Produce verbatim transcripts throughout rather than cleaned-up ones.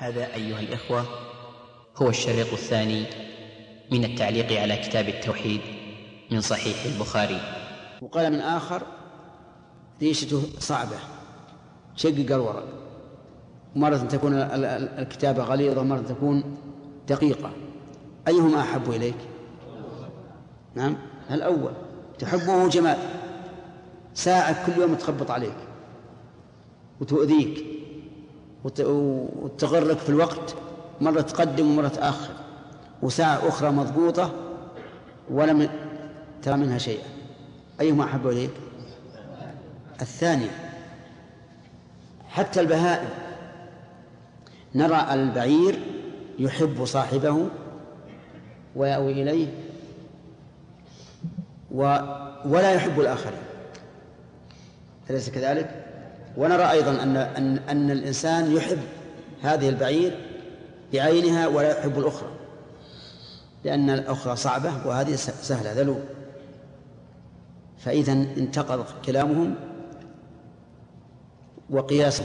هذا أيها الإخوة هو الشريط الثاني من التعليق على كتاب التوحيد من صحيح البخاري. وقال من آخر: ريشته صعبة، شقق الورق، مرة تكون الكتابة غليظة ومرة تكون دقيقة، أيهما أحب إليك؟ نعم الأول، تحبه جمال، ساعة كل يوم تخبط عليك وتؤذيك وتغرك في الوقت، مرة تقدم ومرة تأخر، وساعة أخرى مضبوطة ولم ترى منها شيئا، أيهما أحب إليك؟ الثاني. حتى البهائم نرى البعير يحب صاحبه ويأوي إليه و... ولا يحب الآخرين، أليس كذلك؟ ونرى أيضا أن, أن, أن الإنسان يحب هذه البعير بعينها ولا يحب الأخرى، لأن الأخرى صعبة وهذه سهلة ذلول. فإذا انتقض كلامهم وقياسهم،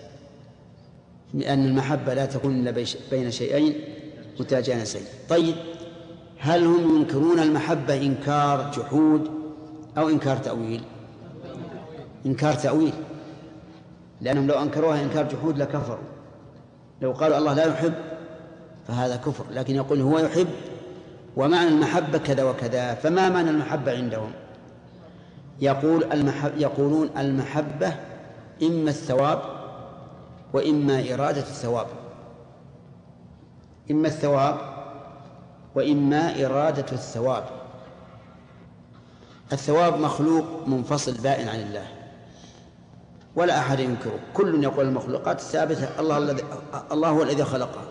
لأن المحبة لا تكون إلا بين شيئين متجانسين. طيب، هل هم ينكرون المحبة إنكار جحود أو إنكار تأويل؟ إنكار تأويل، لأنهم لو أنكروها إنكار جحود لكفروا. لو قالوا الله لا يحب فهذا كفر، لكن يقول هو يحب ومعنى المحبة كذا وكذا. فما معنى المحبة عندهم؟ يقول المحب يقولون المحبة إما الثواب وإما إرادة الثواب، إما الثواب وإما إرادة الثواب. الثواب مخلوق منفصل بائن عن الله ولا أحد ينكره، كل يقول المخلوقات الثابتة الله الذي الله هو الذي خلقها.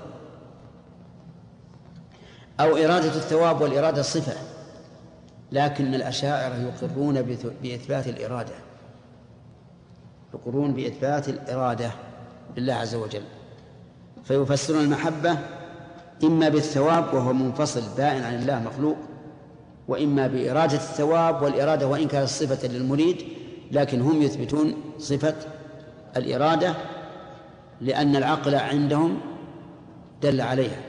أو إرادة الثواب والإرادة صفة، لكن الأشاعرة يقرون بإثبات الإرادة، يقرون بإثبات الإرادة لله عز وجل، فيفسرون المحبة إما بالثواب وهو منفصل بائن عن الله مخلوق، وإما بإرادة الثواب، والإرادة وإن كانت صفة للمريد لكن هم يثبتون صفة الإرادة، لأن العقل عندهم دل عليها،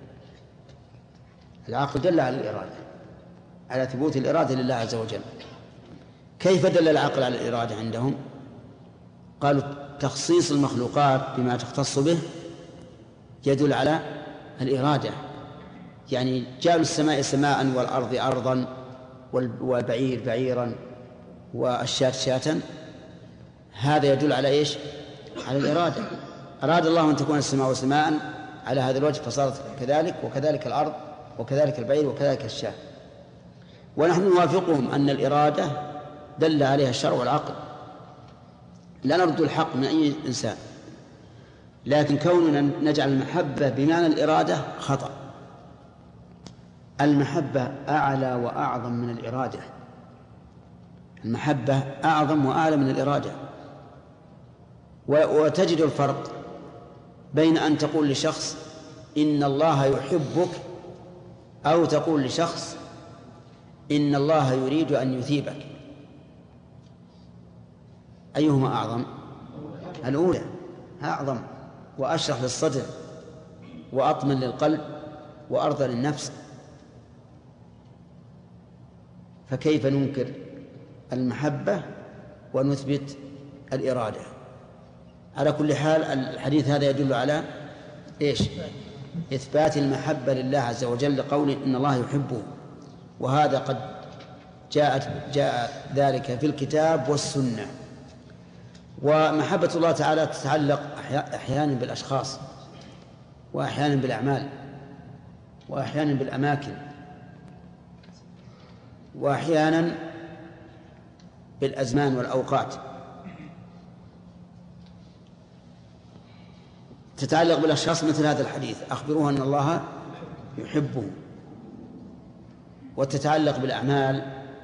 العقل دل على الإرادة، على ثبوت الإرادة لله عز وجل. كيف دل العقل على الإرادة عندهم؟ قالوا تخصيص المخلوقات بما تختص به يدل على الإرادة، يعني جعل السماء سماء والأرض أرضا والبعير بعيرا والشاة شاة، هذا يدل على إيش؟ على الإرادة. أراد الله أن تكون السماء سماء على هذا الوجه فصارت كذلك، وكذلك الأرض وكذلك البعير وكذلك الشاة. ونحن نوافقهم أن الإرادة دل عليها الشرع والعقل، لا نرد الحق من أي إنسان، لكن كوننا نجعل المحبة بمعنى الإرادة خطأ. المحبة أعلى وأعظم من الإرادة، المحبة أعظم وأعلى من الإرادة. وتجد الفرق بين أن تقول لشخص إن الله يحبك أو تقول لشخص إن الله يريد أن يثيبك، أيهما أعظم؟ الأولى أعظم وأشرح للصدر وأطمن للقلب وأرضى للنفس. فكيف ننكر المحبة ونثبت الإرادة؟ على كل حال الحديث هذا يدل على إيش؟ إثبات المحبة لله عز وجل، لقول إن الله يحبه، وهذا قد جاءت جاء ذلك في الكتاب والسنة. ومحبة الله تعالى تتعلق أحيانا بالأشخاص، وأحيانا بالأعمال، وأحيانا بالأماكن، وأحيانا بالأزمان والأوقات. تتعلق بالأشخاص مثل هذا الحديث أخبروه أن الله يحبه، وتتعلق بالأعمال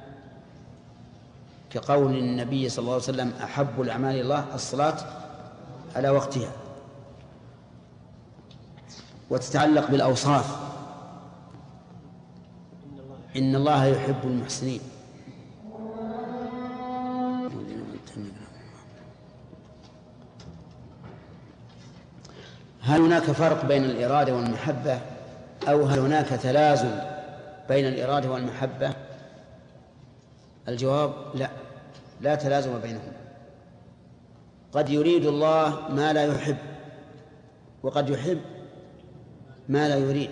كقول النبي صلى الله عليه وسلم أحب الأعمال إلى الله الصلاة على وقتها. وتتعلق بالأوصاف إن الله يحب المحسنين. هل هناك فرق بين الإرادة والمحبة أو هل هناك تلازم بين الإرادة والمحبة؟ الجواب لا، لا تلازم بينهم. قد يريد الله ما لا يحب، وقد يحب ما لا يريد،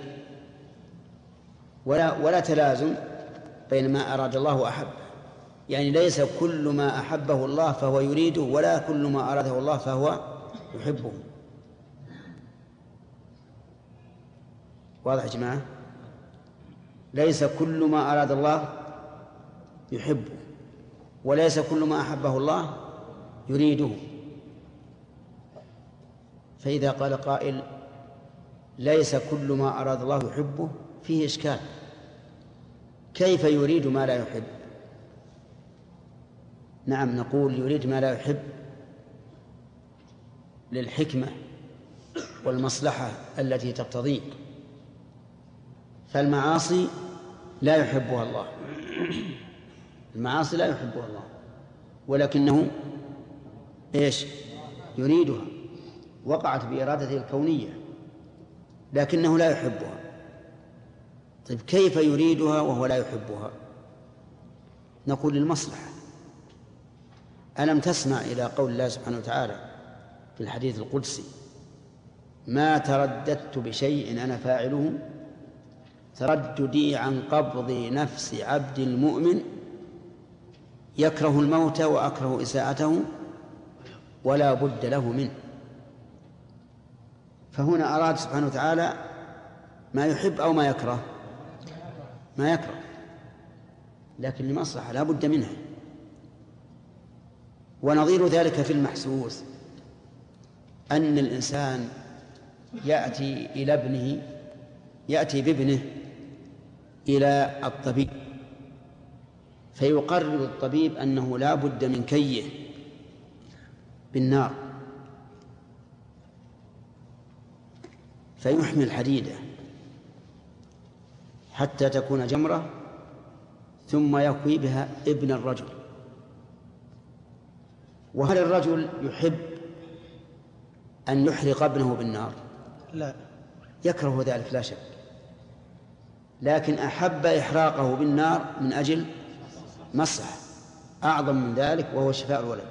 ولا ولا تلازم بين ما أراد الله وأحب. يعني ليس كل ما أحبه الله فهو يريده، ولا كل ما أراده الله فهو يحبه. واضح يا جماعة؟ ليس كل ما أراد الله يحبه، وليس كل ما أحبه الله يريده. فإذا قال قائل ليس كل ما أراد الله يحبه فيه إشكال، كيف يريد ما لا يحب؟ نعم، نقول يريد ما لا يحب للحكمة والمصلحة التي تقتضيه، فالمعاصي لا يحبها الله، المعاصي لا يحبها الله، ولكنه إيش يريدها، وقعت بإرادته الكونية لكنه لا يحبها. طيب كيف يريدها وهو لا يحبها؟ نقول للمصلحة. ألم تسمع إلى قول الله سبحانه وتعالى في الحديث القدسي: ما ترددت بشيء أنا فاعله ترددي عن قبض نفس عبد المؤمن يكره الموت وأكره إساءته ولا بد له منه. فهنا أراد سبحانه وتعالى ما يحب أو ما يكره؟ ما يكره، لكن لمصلحة لا بد منها. ونظير ذلك في المحسوس أن الإنسان يأتي إلى ابنه يأتي بابنه إلى الطبيب، فيقرر الطبيب أنه لا بد من كيه بالنار، فيحمل حديدة حتى تكون جمرة ثم يكوي بها ابن الرجل. وهل الرجل يحب أن يحرق ابنه بالنار؟ لا، يكره ذلك لا شك، لكن أحب إحراقه بالنار من أجل مصلحة أعظم من ذلك، وهو شفاء الولد.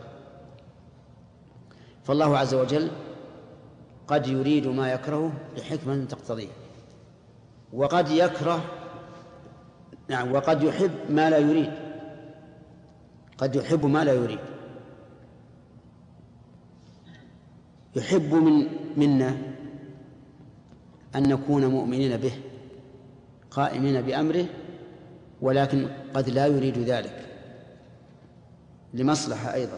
فالله عز وجل قد يريد ما يكرهه لحكمة تقتضيه، وقد يكره نعم وقد يحب ما لا يريد، قد يحب ما لا يريد. يحب من منا أن نكون مؤمنين به قائمين بأمره، ولكن قد لا يريد ذلك لمصلحة أيضا.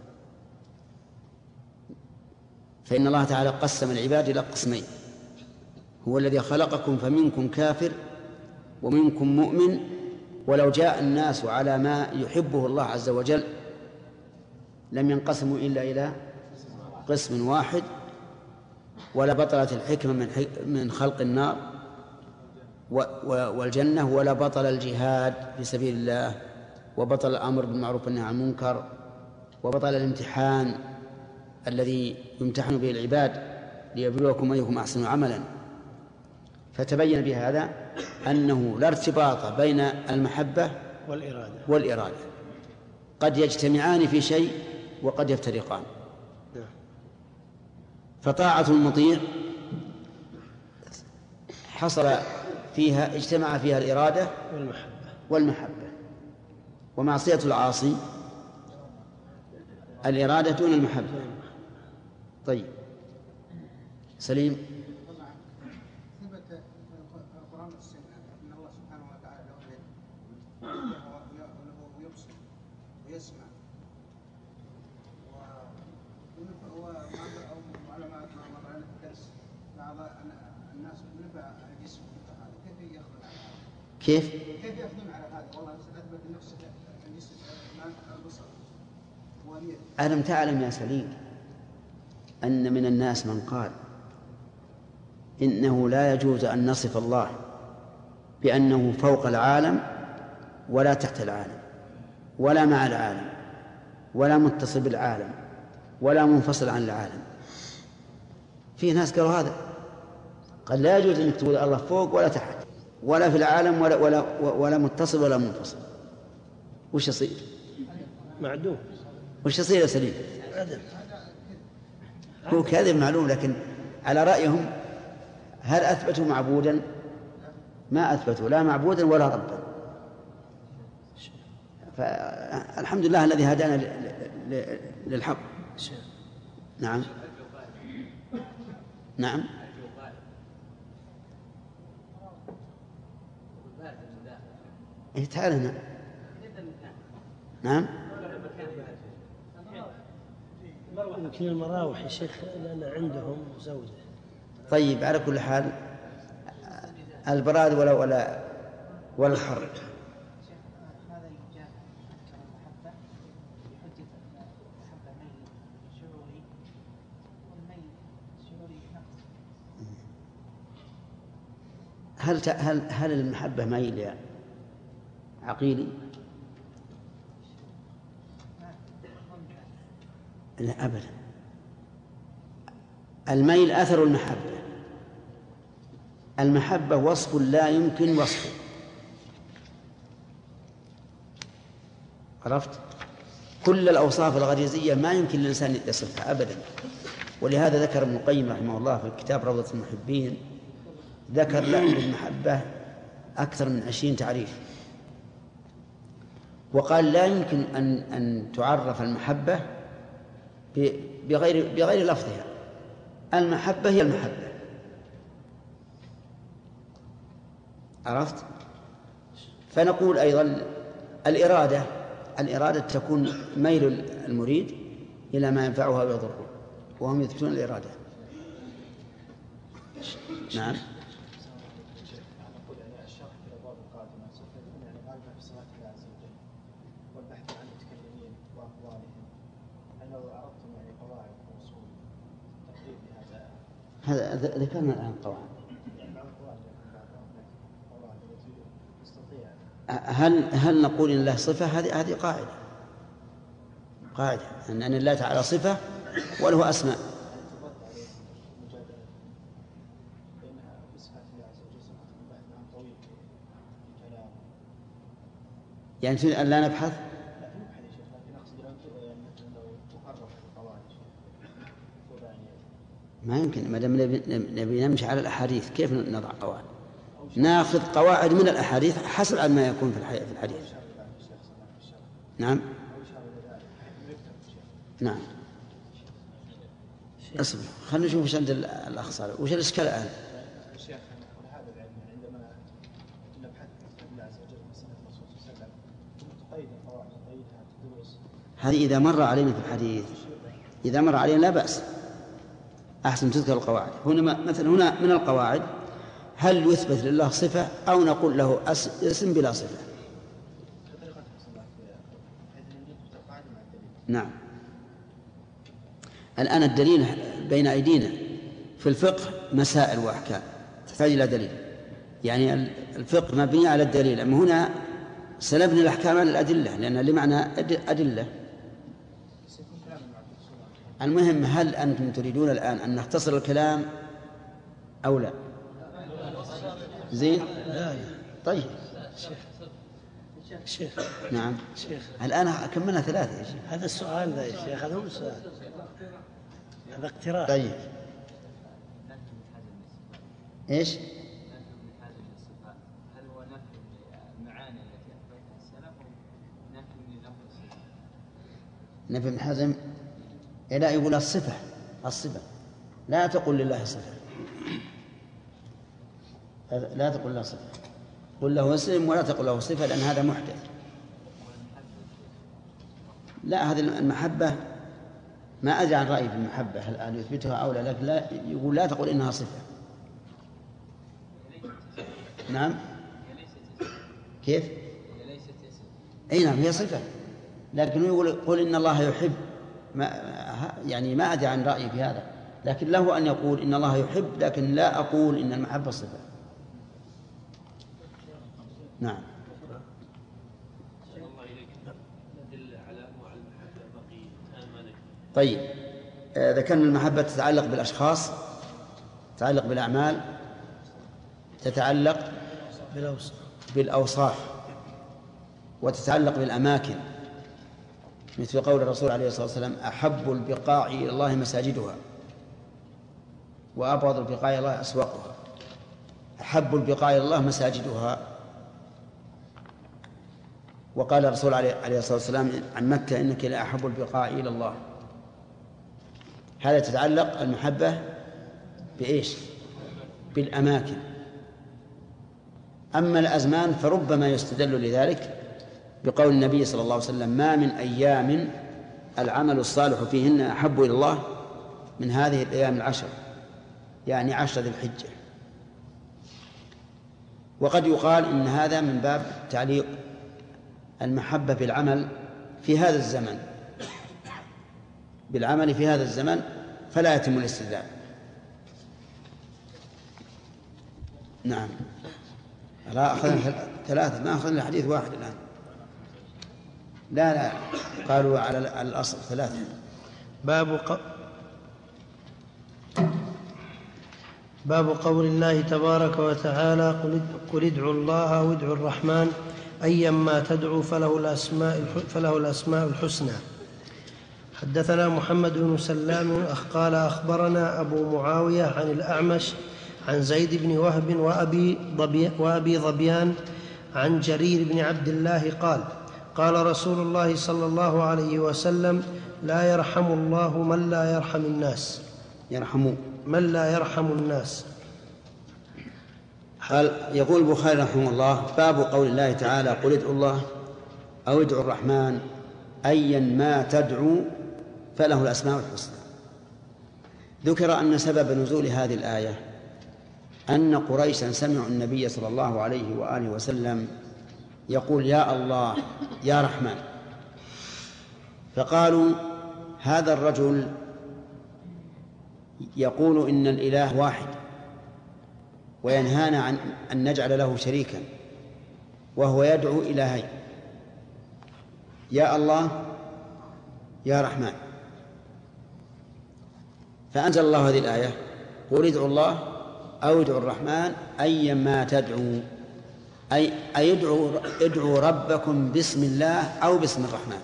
فإن الله تعالى قسم العباد إلى قسمين: هو الذي خلقكم فمنكم كافر ومنكم مؤمن، ولو جاء الناس على ما يحبه الله عز وجل لم ينقسموا إلا إلى قسم واحد، ولا بطلت الحكمة من خلق النار والجنة، ولا بطل الجهاد في سبيل الله، وبطل الأمر بالمعروف والنهي عن المنكر، وبطل الامتحان الذي يمتحن به العباد ليبلوكم أيكم أحسن عملا. فتبين بهذا أنه لا ارتباط بين المحبة والإرادة والإرادة، قد يجتمعان في شيء وقد يفترقان. فطاعة المطيع حصل فيها اجتمع فيها الإرادة والمحبة والمحبة، ومعصية العاصي الإرادة دون المحبة. طيب سليم. ثبت في القرآن والسنة أن الله سبحانه وتعالى له يد ويبصر ويسمع، وعلماء ما مر علينا في الدرس بعض الناس نفع الجسم هذا، كيف يأخذون على هذا؟ كيف؟ كيف يأخذون على هذا؟ والله أثبت النفس الجسم البصر واليد. ألم تعلم يا سليم أن من الناس من قال إنه لا يجوز أن نصف الله بأنه فوق العالم ولا تحت العالم ولا مع العالم ولا متصل بالعالم ولا منفصل عن العالم؟ في ناس قالوا هذا، قال لا يجوز أنك تقول الله فوق ولا تحت ولا في العالم ولا ولا ولا متصل ولا منفصل. وش يصير؟ معدوم. وش يصير يا سليم؟ عدم. هو كذب معلوم، لكن على رأيهم هل أثبتوا معبودا؟ ما أثبتوا لا معبودا ولا ربا. فالحمد لله الذي هدانا للحق. نعم نعم إيه تعال هنا. نعم يمكن المراوح يا شيخ لأن عندهم زوجة. طيب على كل حال البراد ولا ولا ولا الحر. هذا الجامع أذكر المحبة بحجة المحبة ميل شعوري والميل شعوري نقص. هل هل هل المحبة ميل يا عقيلي؟ لا أبدا. الميل أثر المحبة. المحبة وصف لا يمكن وصفه. عرفت؟ كل الأوصاف الغريزية ما يمكن للإنسان يصفها أبدا. ولهذا ذكر ابن القيم رحمه الله في الكتاب روضة المحبين، ذكر للمحبة أكثر من عشرين تعريف، وقال لا يمكن أن أن تعرف المحبة بغير بغير لفظها. المحبة هي المحبة. عرفت؟ فنقول أيضا الإرادة الإرادة تكون ميل المريد إلى ما ينفعه ويضره، وهم يثبتون الإرادة. نعم. هذا ذكرنا الآن قواعد. هل هل نقول إن الله صفة؟ هذه هذه قاعدة قاعدة أن أن الله تعالى صفة وله أسماء. يعني تريد أن لا نبحث؟ ما يمكن، ما دام نبي نمشي على الأحاديث كيف نضع قواعد؟ ناخذ قواعد من الأحاديث حسب ما يكون في الحديث. نعم نعم. اصبر خلينا نشوف وش عند الأخ صالح، وش الإشكال الآن؟ هذه إذا مر علينا في الحديث، إذا مر علينا لا بأس، أحسن تذكر القواعد. هنا مثلا هنا من القواعد هل يثبت لله صفة أو نقول له اسم بلا صفة؟ نعم. الآن الدليل بين أيدينا في الفقه مسائل وأحكام تحتاج إلى دليل، يعني الفقه مبني على الدليل. أما هنا سلبنا الأحكام على الأدلة لأن لمعنى أدلة. المهم هل أنتم تريدون الآن أن نختصر الكلام أو لا؟ زين؟ طيب شيخ. نعم شيخ. الآن كملنا ثلاثة يا شيخ. هذا السؤال ذا يا شيخ، هذا هو السؤال، هذا اقتراح. طيب ايش؟ هل هو نفي المعاني التي أثبتها السلف أو نفي لفظ الصفة؟ نفي ابن حزم لا يقول الصفة الصفة لا تقول لله صفة، لا تقول له صفة، قل له اسم ولا تقول له صفة لأن هذا محدث. لا هذه المحبة ما أدري عن رأيي في المحبة هل أن يثبتها أو لا، لكن لا يقول لا تقول إنها صفة. نعم كيف؟ أي نعم هي صفة، لكن يقول قل إن الله يحب، ما يعني ما أدري عن رأيي في هذا، لكن له أن يقول إن الله يحب، لكن لا أقول إن المحبة صفة. نعم. طيب آه ذكرنا المحبة تتعلق بالأشخاص تتعلق بالأعمال، تتعلق بالأوصاف، وتتعلق بالأماكن، مثل قول الرسول عليه الصلاة والسلام: أحب البقاع إلى الله مساجدها وأبغض البقاع إلى الله أسواقها. أحب البقاع إلى الله مساجدها. وقال الرسول عليه الصلاة والسلام عن مكة: إنك لأحب البقاع إلى الله. هذا تتعلق المحبة بإيش؟ بالأماكن. أما الأزمان فربما يستدل لذلك بقول النبي صلى الله عليه وسلم: ما من أيام العمل الصالح فيهن أحب إلى الله من هذه الأيام العشر، يعني عشر ذي الحجة. وقد يقال إن هذا من باب تعليق المحبة بالعمل في هذا الزمن، بالعمل في هذا الزمن، فلا يتم الاستدلال. نعم. لا، أخذنا ثلاثة، ما أخذنا حديث واحد الآن. لا لا قالوا على الأصل ثلاثة. باب ق... باب قول الله تبارك وتعالى: قل, قل ادعوا الله أو ادعوا الرحمن أيما تدعوا فله الأسماء, فله الأسماء الحسنى. حدثنا محمد بن سلام قال أخبرنا أبو معاوية عن الأعمش عن زيد بن وهب وأبي, ضبي وأبي ظبيان عن جرير بن عبد الله قال: قال رسول الله صلى الله عليه وسلم: لا يرحم الله من لا يرحم الناس. يرحم من لا يرحم الناس. قال يقول البخاري رحمه الله: باب قول الله تعالى: قل ادعوا الله أو ادعوا الرحمن أيا ما تدعوا فله الأسماء الحسنى. ذكر أن سبب نزول هذه الآية أن قريشا سمعوا النبي صلى الله عليه وآله وسلم يقول: يا الله يا رحمن، فقالوا: هذا الرجل يقول إن الإله واحد وينهانا عن أن نجعل له شريكا، وهو يدعو إلهين: يا الله يا رحمن. فأنزل الله هذه الآية: قل ادعوا الله أو ادعوا الرحمن أيما تدعوا، أي ادعوا ادعوا ربكم باسم الله أو باسم الرحمن.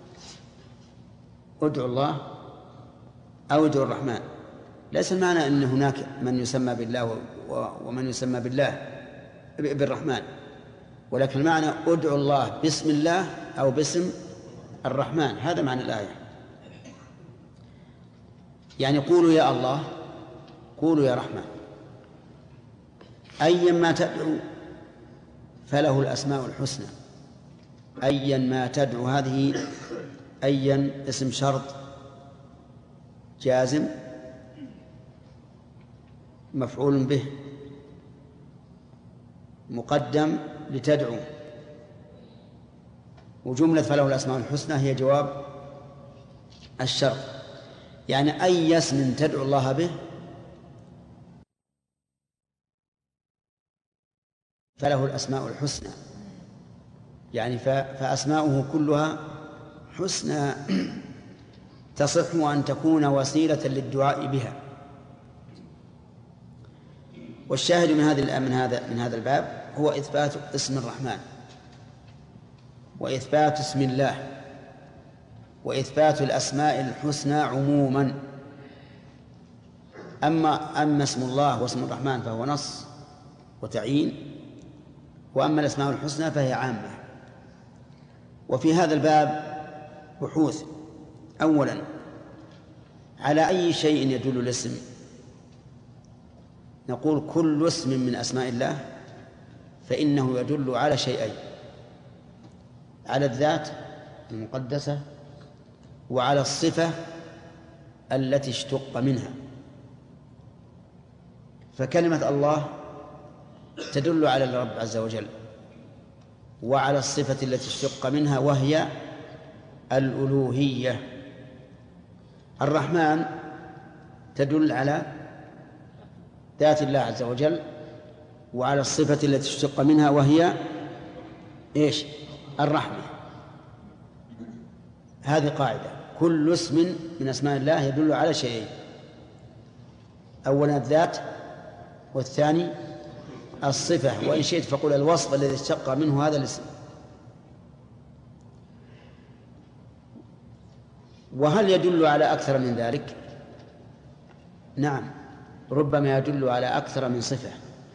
ادعوا الله أو ادعوا الرحمن. ليس المعنى أن هناك من يسمى بالله ومن يسمى بالله بالرحمن، ولكن المعنى ادعوا الله باسم الله أو باسم الرحمن. هذا معنى الآية. يعني قولوا يا الله، قولوا يا رحمن، أيا ما تدعوا فله الأسماء الحسنى. أيا ما تدعو، هذه أيا اسم شرط جازم مفعول به مقدم لتدعو، وجملة فله الأسماء الحسنى هي جواب الشرط. يعني أي اسم تدعو الله به فله الأسماء الحسنى، يعني فأسماؤه كلها حسنى تصح أن تكون وسيلة للدعاء بها. والشاهد من هذا من هذا من هذا الباب هو إثبات اسم الرحمن، وإثبات اسم الله، وإثبات الأسماء الحسنى عموما. أما أما اسم الله واسم الرحمن فهو نص وتعيين، وأما الأسماء الحسنى فهي عامة. وفي هذا الباب بحوث: أولا، على أي شيء يدل الاسم؟ نقول كل اسم من أسماء الله فإنه يدل على شيئين: على الذات المقدسة وعلى الصفة التي اشتق منها. فكلمة الله تدل على الرب عز وجل وعلى الصفة التي اشتق منها وهي الألوهية. الرحمن تدل على ذات الله عز وجل وعلى الصفة التي اشتق منها وهي إيش؟ الرحمة. هذه قاعدة: كل اسم من أسماء الله يدل على شيئين: أولا الذات والثاني الصفة، وإن شئت فقل الوصف الذي اشتق منه هذا الاسم. وهل يدل على أكثر من ذلك؟ نعم، ربما يدل على أكثر من صفة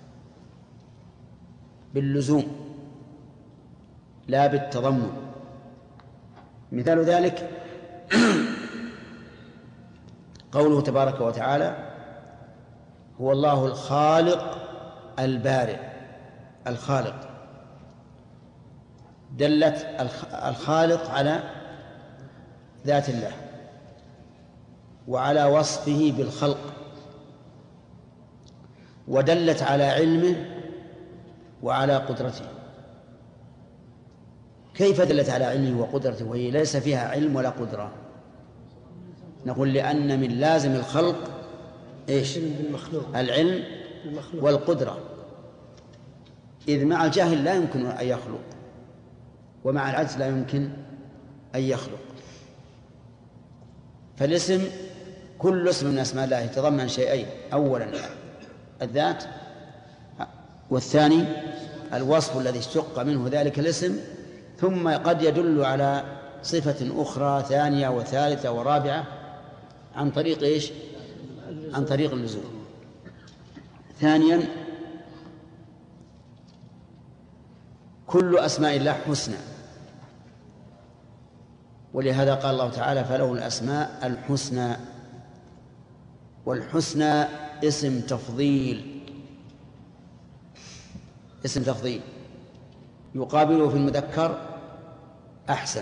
باللزوم لا بالتضمن. مثال ذلك قوله تبارك وتعالى: هو الله الخالق البارئ. الخالق دلت الخالق على ذات الله وعلى وصفه بالخلق، ودلت على علمه وعلى قدرته. كيف دلت على علمه وقدرته وهي ليس فيها علم ولا قدرة؟ نقول لأن من لازم الخلق إيش؟ العلم والقدرة، إذ مع الجاهل لا يمكن أن يخلق، ومع العجز لا يمكن أن يخلق. فالاسم كل اسم من أسماء الله يتضمن شيئين: أولا الذات، والثاني الوصف الذي اشتق منه ذلك الاسم، ثم قد يدل على صفة أخرى ثانية وثالثة ورابعة عن طريق إيش؟ عن طريق اللزوم. ثانيا كل أسماء الله حسنى، ولهذا قال الله تعالى: فله الأسماء الحسنى. والحسنى اسم تفضيل، اسم تفضيل يقابله في المذكر أحسن،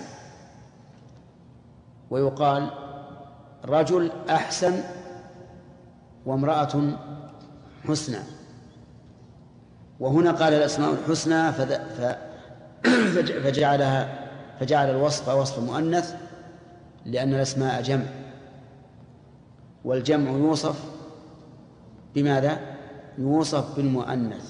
ويقال رجل أحسن وامرأة حسنى. وهنا قال الأسماء الحسنى فجعلها فجعل الوصف وصف مؤنث، لأن الأسماء جمع، والجمع يوصف بماذا؟ يوصف بالمؤنث،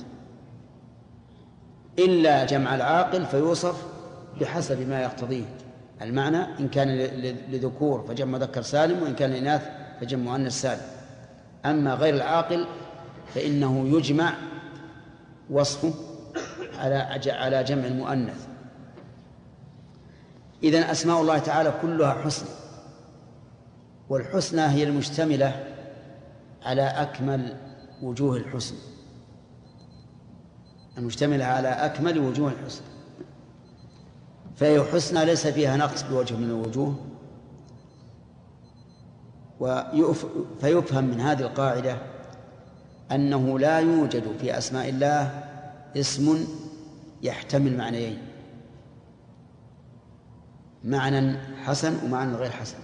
إلا جمع العاقل فيوصف بحسب ما يقتضيه المعنى، إن كان لذكور فجمع مذكر سالم، وإن كان لإناث فجمع مؤنث سالم. أما غير العاقل فإنه يجمع وصفه على على جمع المؤنث. إذن أسماء الله تعالى كلها حسنى، والحسنى هي المشتملة على أكمل وجوه الحسن، المشتملة على أكمل وجوه الحسن، فهي حسنى ليس فيها نقص بوجه من الوجوه. فيفهم من هذه القاعدة أنه لا يوجد في أسماء الله اسم يحتمل معنيين: معنى حسن ومعنى غير حسن.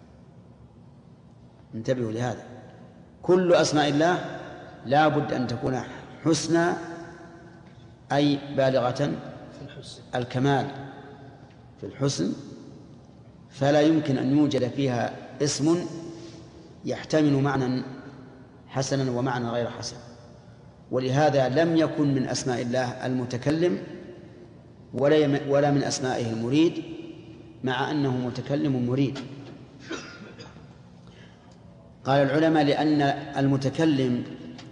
انتبهوا لهذا، كل أسماء الله لا بد أن تكون حسنى، أي بالغة الكمال في الحسن، فلا يمكن أن يوجد فيها اسم يحتمل معنى حسنا ومعنى غير حسن. ولهذا لم يكن من أسماء الله المتكلم ولا من أسمائه المريد، مع أنه متكلم مريد. قال العلماء: لأن المتكلم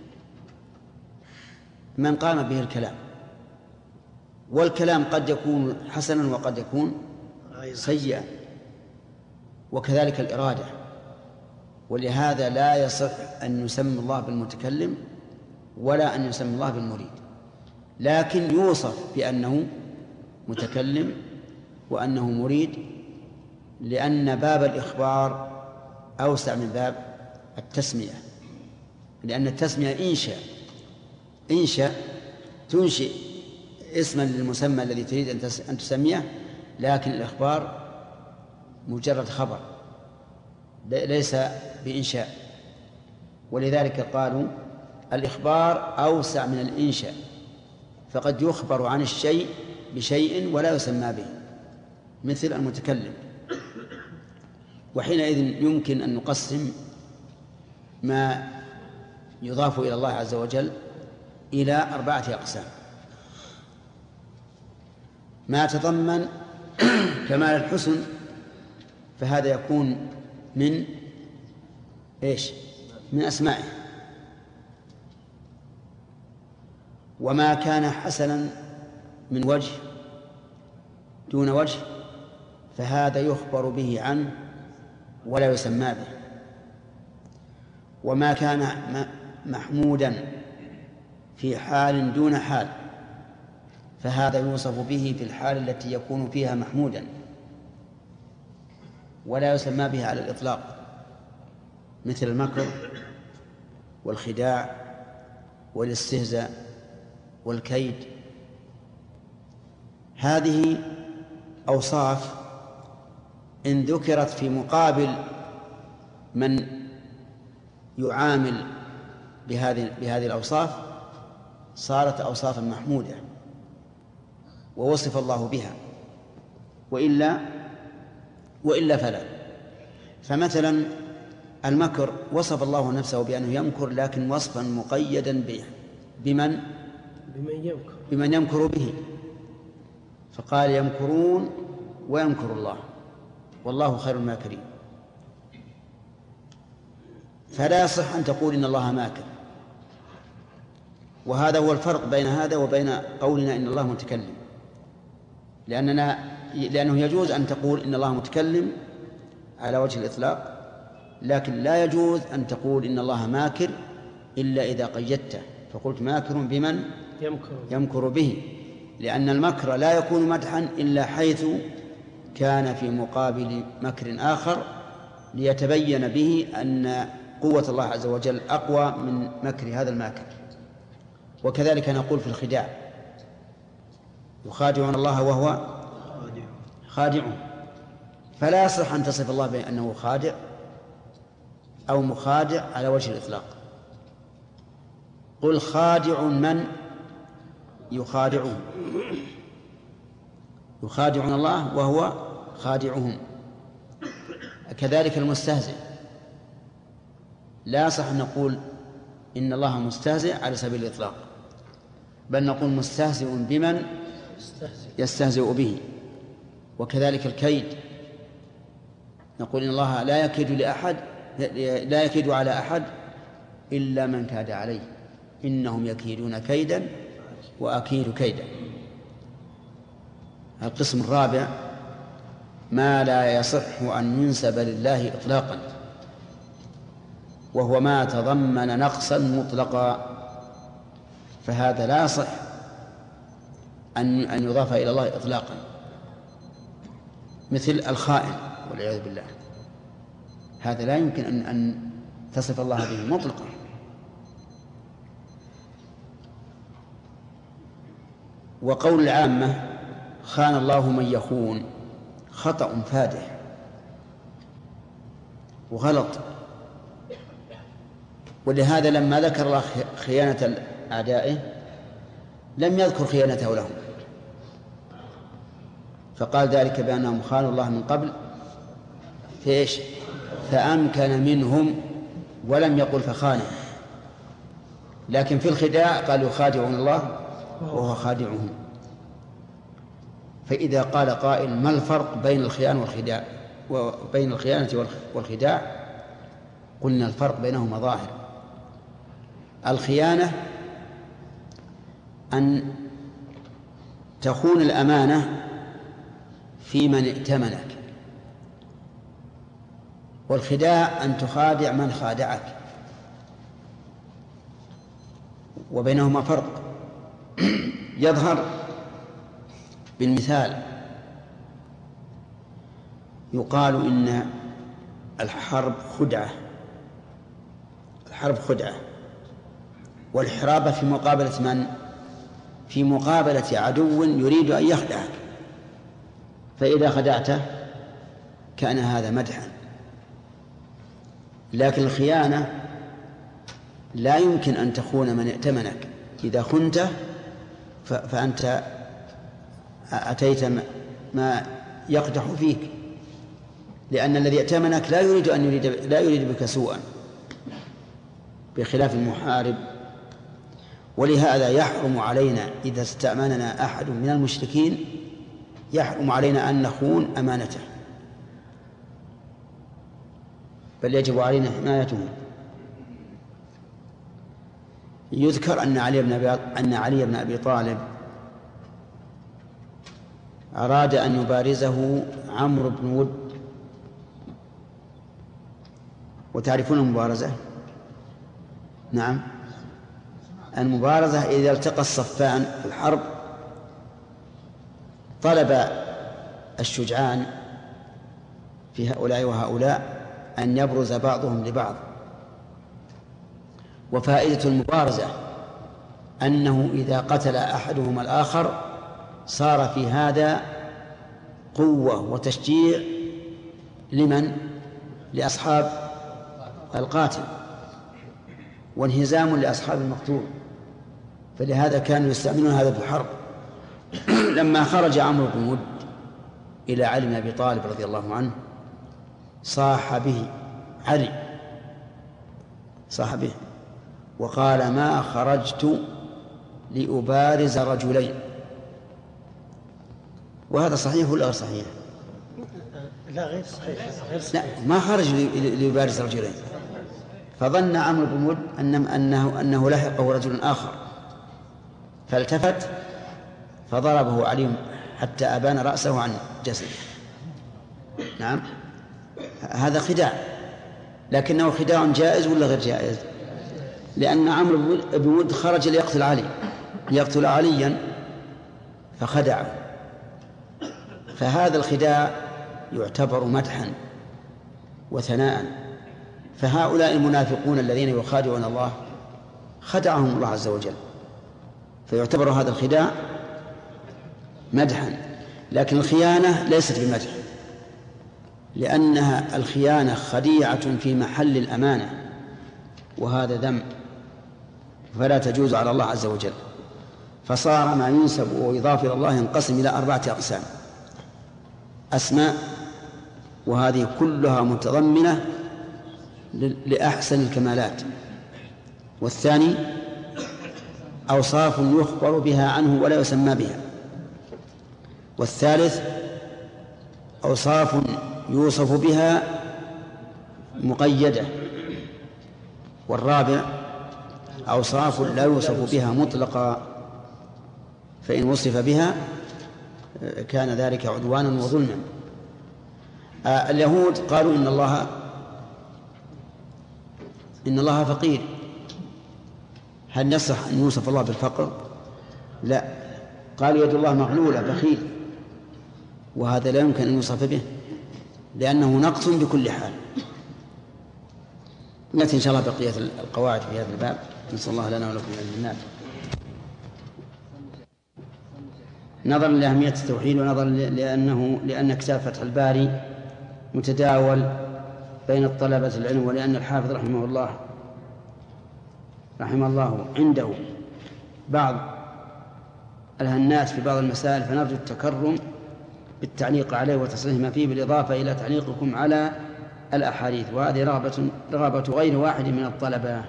من قام به الكلام، والكلام قد يكون حسنا وقد يكون سيئا، وكذلك الإرادة. ولهذا لا يصح أن يسمى الله بالمتكلم ولا أن يسمى الله بالمريد، لكن يوصف بأنه متكلم وأنه مريد، لأن باب الإخبار أوسع من باب التسمية، لأن التسمية إنشاء إنشاء تنشئ اسما للمسمى الذي تريد أن تسميه، لكن الإخبار مجرد خبر ليس بإنشاء. ولذلك قالوا الإخبار أوسع من الإنشاء، فقد يخبر عن الشيء بشيء ولا يسمى به، مثل المتكلم. وحينئذ يمكن أن نقسم ما يضاف إلى الله عز وجل إلى أربعة أقسام: ما تضمن كمال الحسن فهذا يكون من إيش؟ من أسمائه. وما كان حسنا من وجه دون وجه فهذا يخبر به عنه ولا يسمى به، وما كان محمودا في حال دون حال فهذا يوصف به في الحال التي يكون فيها محمودا ولا يسمى به على الإطلاق، مثل المكر والخداع والاستهزاء والكيد. هذه أوصاف إن ذكرت في مقابل من يعامل بهذه بهذه الأوصاف صارت أوصافا محمودة ووصف الله بها، وإلا وإلا فلا. فمثلا المكر وصف الله نفسه بأنه يمكر، لكن وصفا مقيدا به بمن بمن يمكر بمن يمكر به، فقال يمكرون ويمكر الله والله خير الماكرين. فلا يصح أن تقول إن الله ماكر، وهذا هو الفرق بين هذا وبين قولنا إن الله متكلم، لأننا لأنه يجوز أن تقول إن الله متكلم على وجه الإطلاق، لكن لا يجوز أن تقول إن الله ماكر إلا إذا قيدته فقلت ماكر بمن يمكر يمكر به، لأن المكر لا يكون مدحا إلا حيث كان في مقابل مكر آخر ليتبين به أن قوة الله عز وجل أقوى من مكر هذا الماكر. وكذلك نقول في الخداع يخادعون الله وهو خادع، فلا يصح أن تصف الله بأنه خادع أو مخادع على وجه الإطلاق. قل خادع من يخادعون يخادعون الله وهو خادعهم. كذلك المستهزئ لا يصح أن نقول إن الله مستهزئ على سبيل الإطلاق، بل نقول مستهزئ بمن يستهزئ به. وكذلك الكيد نقول إن الله لا يكيد لأحد لا يكيد على أحد إلا من كاد عليه، إنهم يكيدون كيدا وأكيد كيدا. القسم الرابع ما لا يصح أن ينسب لله إطلاقا، وهو ما تضمن نقصا مطلقا، فهذا لا يصح أن أن يضاف إلى الله إطلاقا، مثل الخائن والعياذ بالله، هذا لا يمكن أن أن تصف الله به مطلقا. وقول العامة خان الله من يخون خطأ فادح وغلط، ولهذا لما ذكر الله خيانة أعدائه لم يذكر خيانته لهم، فقال ذلك بأنهم خانوا الله من قبل فإيش فأمكن منهم، ولم يقل فخانه. لكن في الخداع قال يخادعون الله وهو خادعهم. فإذا قال قائل ما الفرق بين الخيانة والخداع وبين الخيانة والخداع، قلنا الفرق بينهما ظاهر. الخيانة أن تخون الأمانة في من ائتمنك، والخداع أن تخادع من خادعك، وبينهما فرق يظهر بالمثال. يقال إن الحرب خدعة الحرب خدعة والحرابة في مقابلة من؟ في مقابلة عدو يريد أن يخدعك، فإذا خدعته كان هذا مدحا. لكن الخيانة لا يمكن أن تخون من ائتمنك، إذا خنته فأنت أتيت ما يقدح فيك، لأن الذي ائتمنك لا يريد أن يريد لا يريد بك سوءا، بخلاف المحارب. ولهذا يحرم علينا إذا استأمننا أحد من المشركين يحرم علينا أن نخون أمانته، بل يجب علينا حمايته. يذكر أن علي بن أبي أن علي بن أبي طالب أراد أن يبارزه عمرو بن ود. وتعرفون المبارزة؟ نعم، المبارزة إذا التقى الصفان في الحرب طلب الشجعان في هؤلاء وهؤلاء أن يبرز بعضهم لبعض. وفائدة المبارزة أنه إذا قتل أحدهما الآخر صار في هذا قوة وتشجيع لمن؟ لأصحاب القاتل، وانهزام لأصحاب المقتول. فلهذا كانوا يستعملون هذا في الحرب. لما خرج عمرو بن ود إلى علي بن أبي طالب رضي الله عنه صاح به علي، صاح به وقال: ما خرجت لأبارز رجلين. وهذا صحيح ولا غير صحيح؟ لا غير صحيح. لا، ما خرج ليبارز رجلين. فظن عمرو بن ود أنه, أنه, أنه لحقه رجل آخر، فالتفت فضربه علي حتى أبان رأسه عن جسده. نعم، هذا خداع، لكنه خداع جائز ولا غير جائز؟ لأن عمرو بن ود خرج ليقتل علي ليقتل عليا فخدعه، فهذا الخداع يعتبر مدحا وثناء. فهؤلاء المنافقون الذين يخادعون الله خدعهم الله عز وجل، فيعتبر هذا الخداع مدحا. لكن الخيانة ليست بمدح، لأنها الخيانة خديعة في محل الأمانة، وهذا ذنب فلا تجوز على الله عز وجل. فصار ما ينسب ويضاف إلى الله ينقسم إلى أربعة أقسام: أسماء، وهذه كلها متضمنة لأحسن الكمالات. والثاني أوصاف يخبر بها عنه ولا يسمى بها. والثالث أوصاف يوصف بها مقيدة. والرابع أوصاف لا يوصف بها مطلقا، فإن وصف بها كان ذلك عدوانا وظلما. آه اليهود قالوا إن الله إن الله فقير. هل يصح أن يوصف الله بالفقر؟ لا، قالوا يد الله مغلولة بخيل، وهذا لا يمكن أن يوصف به لأنه نقص بكل حال. نأتي إن شاء الله بقية القواعد في هذا الباب. نسأل الله لنا ولكم الجنات. نظرا لأهمية التوحيد، ونظرا لأنه لأن كتاب فتح الباري متداول بين طلبة العلم، ولأن الحافظ رحمه الله رحمه الله عنده بعض الهنات في بعض المسائل، فنرجو التكرم بالتعليق عليه وتصحيح ما فيه، بالإضافة إلى تعليقكم على الأحاديث. وهذه رغبة رغبة غير واحد من الطلبة،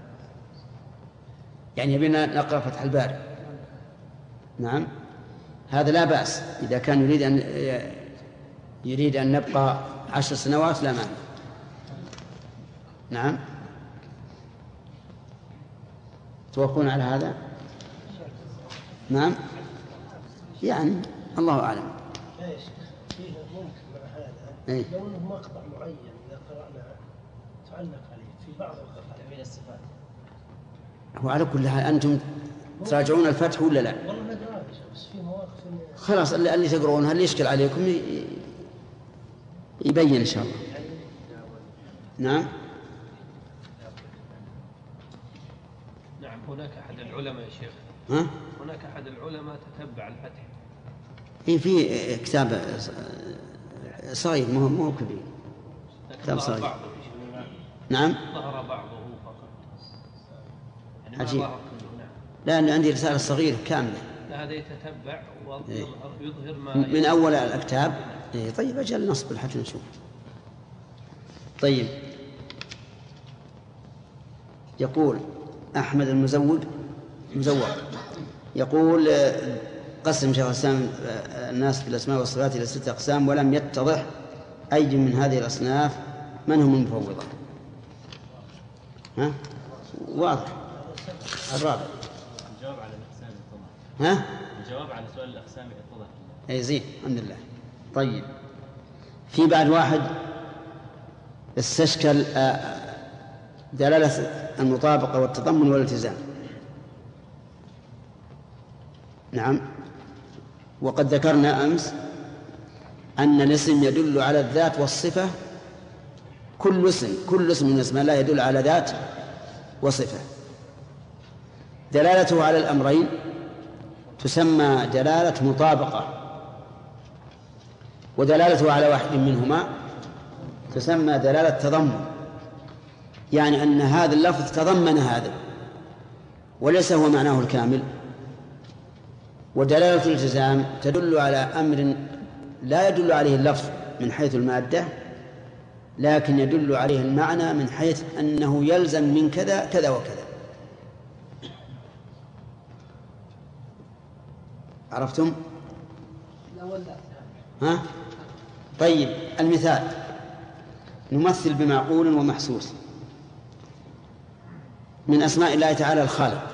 يعني بنا نقرأ فتح الباري. نعم، هذا لا بأس إذا كان يريد أن يريد أن نبقى عشر سنوات لا مانع. نعم، توافقون على هذا؟ نعم، يعني الله أعلم. فيه ممكن مع هذا إيه؟ لو انه مقطع معين اذا قرانا تعلق عليه في بعض القطع من الصفات. هو على كل حال أنتم تراجعون الفتح ولا لا؟ والله نقرأ بس في مواقف خلاص اللي تقرؤونها اللي يشكل عليكم يبين إن شاء الله. نعم. نعم، هناك أحد العلماء يا شيخ. ها؟ هناك أحد العلماء تتبع الفتح. في في كتاب صغير مو مو كبير، كتاب صغير. نعم. ظهر بعضه فقط. يعني عجيب. ما ظهر كله. نعم. لأن عندي رسالة صغيرة كاملة. لا، هذا يتتبع ويظهر ما من أول الكتاب. إيه طيب أجل نصبر حتى نشوف. طيب، يقول أحمد المزود مزوق يقول قسم شيخ الإسلام الناس في الأسماء والصفات إلى ستة أقسام، ولم يتضح أي من هذه الأصناف من هم المفوضة. ها؟ واضح. الرابع. الجواب على الأقسام اتضح. ها؟ الجواب على سؤال الأقسام اتضح. أي زين الحمد لله. طيب في بعد واحد استشكل دلالة المطابقة والتضمن والالتزام. نعم، وقد ذكرنا أمس أن الاسم يدل على الذات والصفة. كل اسم كل اسم من اسم الله يدل على ذات وصفة. دلالته على الأمرين تسمى دلالة مطابقة، ودلالته على واحد منهما تسمى دلالة تضمن، يعني أن هذا اللفظ تضمن هذا وليس هو معناه الكامل. ودلالة الالتزام تدل على أمر لا يدل عليه اللفظ من حيث المادة، لكن يدل عليه المعنى من حيث أنه يلزم من كذا كذا وكذا. عرفتم؟ ها؟ طيب المثال نمثل بمعقول ومحسوس. من أسماء الله تعالى الخالق،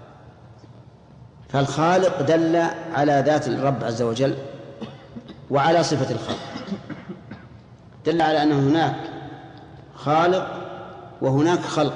فالخالق دل على ذات الرب عز وجل وعلى صفة الخلق، دل على أن هناك خالق وهناك خلق،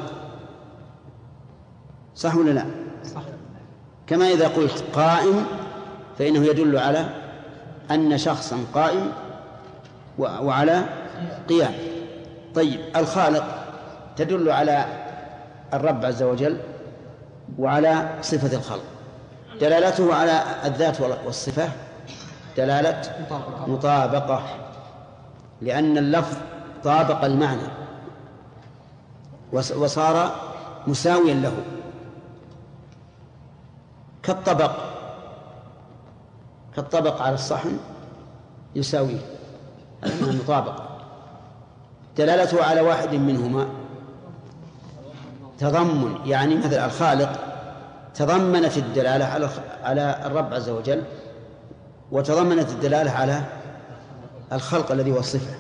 صح ولا لا؟ صح. كما إذا قلت قائم فإنه يدل على أن شخصا قائم وعلى قيام. طيب الخالق تدل على الرب عز وجل وعلى صفة الخلق، دلالته على الذات والصفة دلالة مطابقة، لأن اللفظ طابق المعنى وصار مساويا له، كالطبق كالطبق على الصحن يساويه، هذا مطابقة. دلالته على واحد منهما تضمن، يعني مثل الخالق تضمنت الدلالة على على الرب عز وجل وتضمنت الدلالة على الخلق الذي هو الصفة.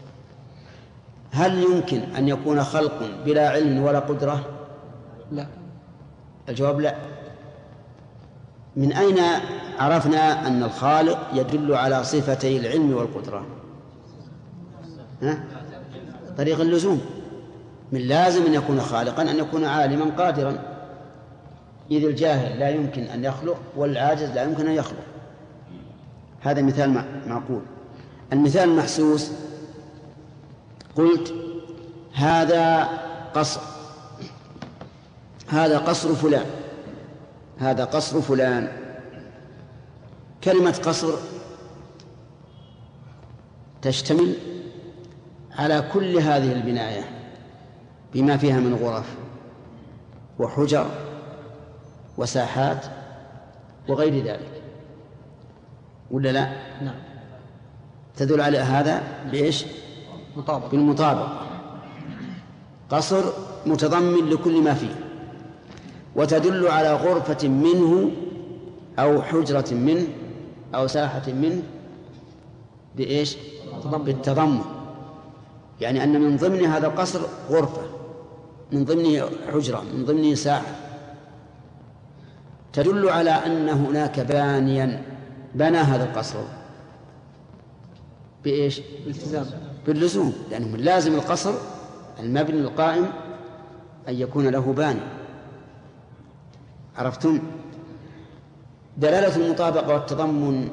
هل يمكن أن يكون خلق بلا علم ولا قدرة؟ لا. الجواب لا. من أين عرفنا أن الخالق يدل على صفتي العلم والقدرة؟ ها؟ طريق اللزوم. من لازم أن يكون خالقا أن يكون عالما قادرا، إذ الجاهل لا يمكن أن يخلق والعاجز لا يمكن أن يخلق. هذا مثال معقول. المثال المحسوس قلت هذا قصر، هذا قصر فلان، هذا قصر فلان. كلمة قصر تشتمل على كل هذه البناية بما فيها من غرف وحجر وساحات وغير ذلك، ولا لا؟ نعم. تدل على هذا بإيش؟ مطابق. بالمطابقة. قصر متضمن لكل ما فيه، وتدل على غرفة منه أو حجرة منه أو ساحة منه بإيش؟ بالتضمن، يعني أن من ضمن هذا القصر غرفة، من ضمنه حجرة، من ضمنه ساحة. تدل على أن هناك بانيا بنى هذا القصر بإيش؟ بالالتزام، باللزوم، لأنه من لازم القصر المبني القائم أن يكون له باني. عرفتم؟ دلالة المطابقة والتضمن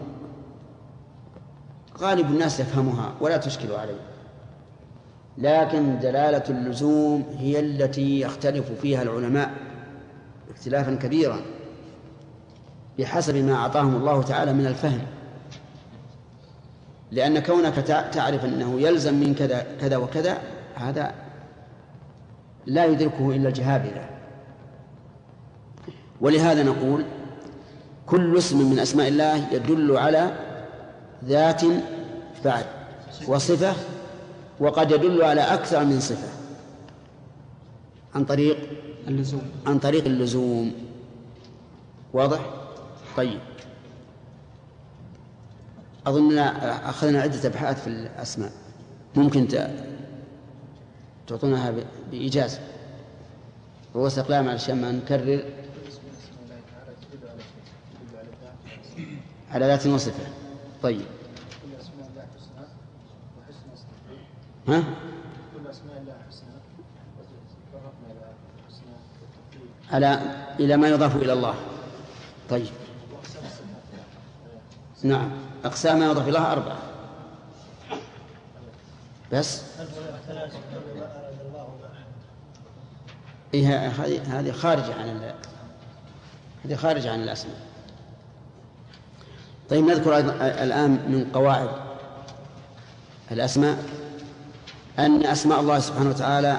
غالب الناس يفهمها ولا تشكل عليه، لكن دلالة اللزوم هي التي يختلف فيها العلماء اختلافا كبيرا بحسب ما أعطاهم الله تعالى من الفهم، لأن كونك تعرف أنه يلزم من كذا كذا وكذا هذا لا يدركه إلا الجهابذة. ولهذا نقول كل اسم من أسماء الله يدل على ذات بعد وصفة، وقد يدل على أكثر من صفة عن طريق اللزوم عن طريق اللزوم. واضح؟ طيب، أظننا أخذنا عدة أبحاث في الأسماء، ممكن تعطونها بإيجاز. رؤوس أقلام علشان ما نكرر على ذات وصفه. طيب كل أسماء الله حسنى وحسن صفات. ها كل أسماء الله حسنى وتفرقنا إلى حسنى على إلى ما يضاف إلى الله. طيب نعم، أقسام ما يضاف إلى الله أربعة بس. إيه هذه هذه خارجة عن ال... هذه خارجة عن الأسماء. طيب نذكر الآن من قواعد الأسماء أن أسماء الله سبحانه وتعالى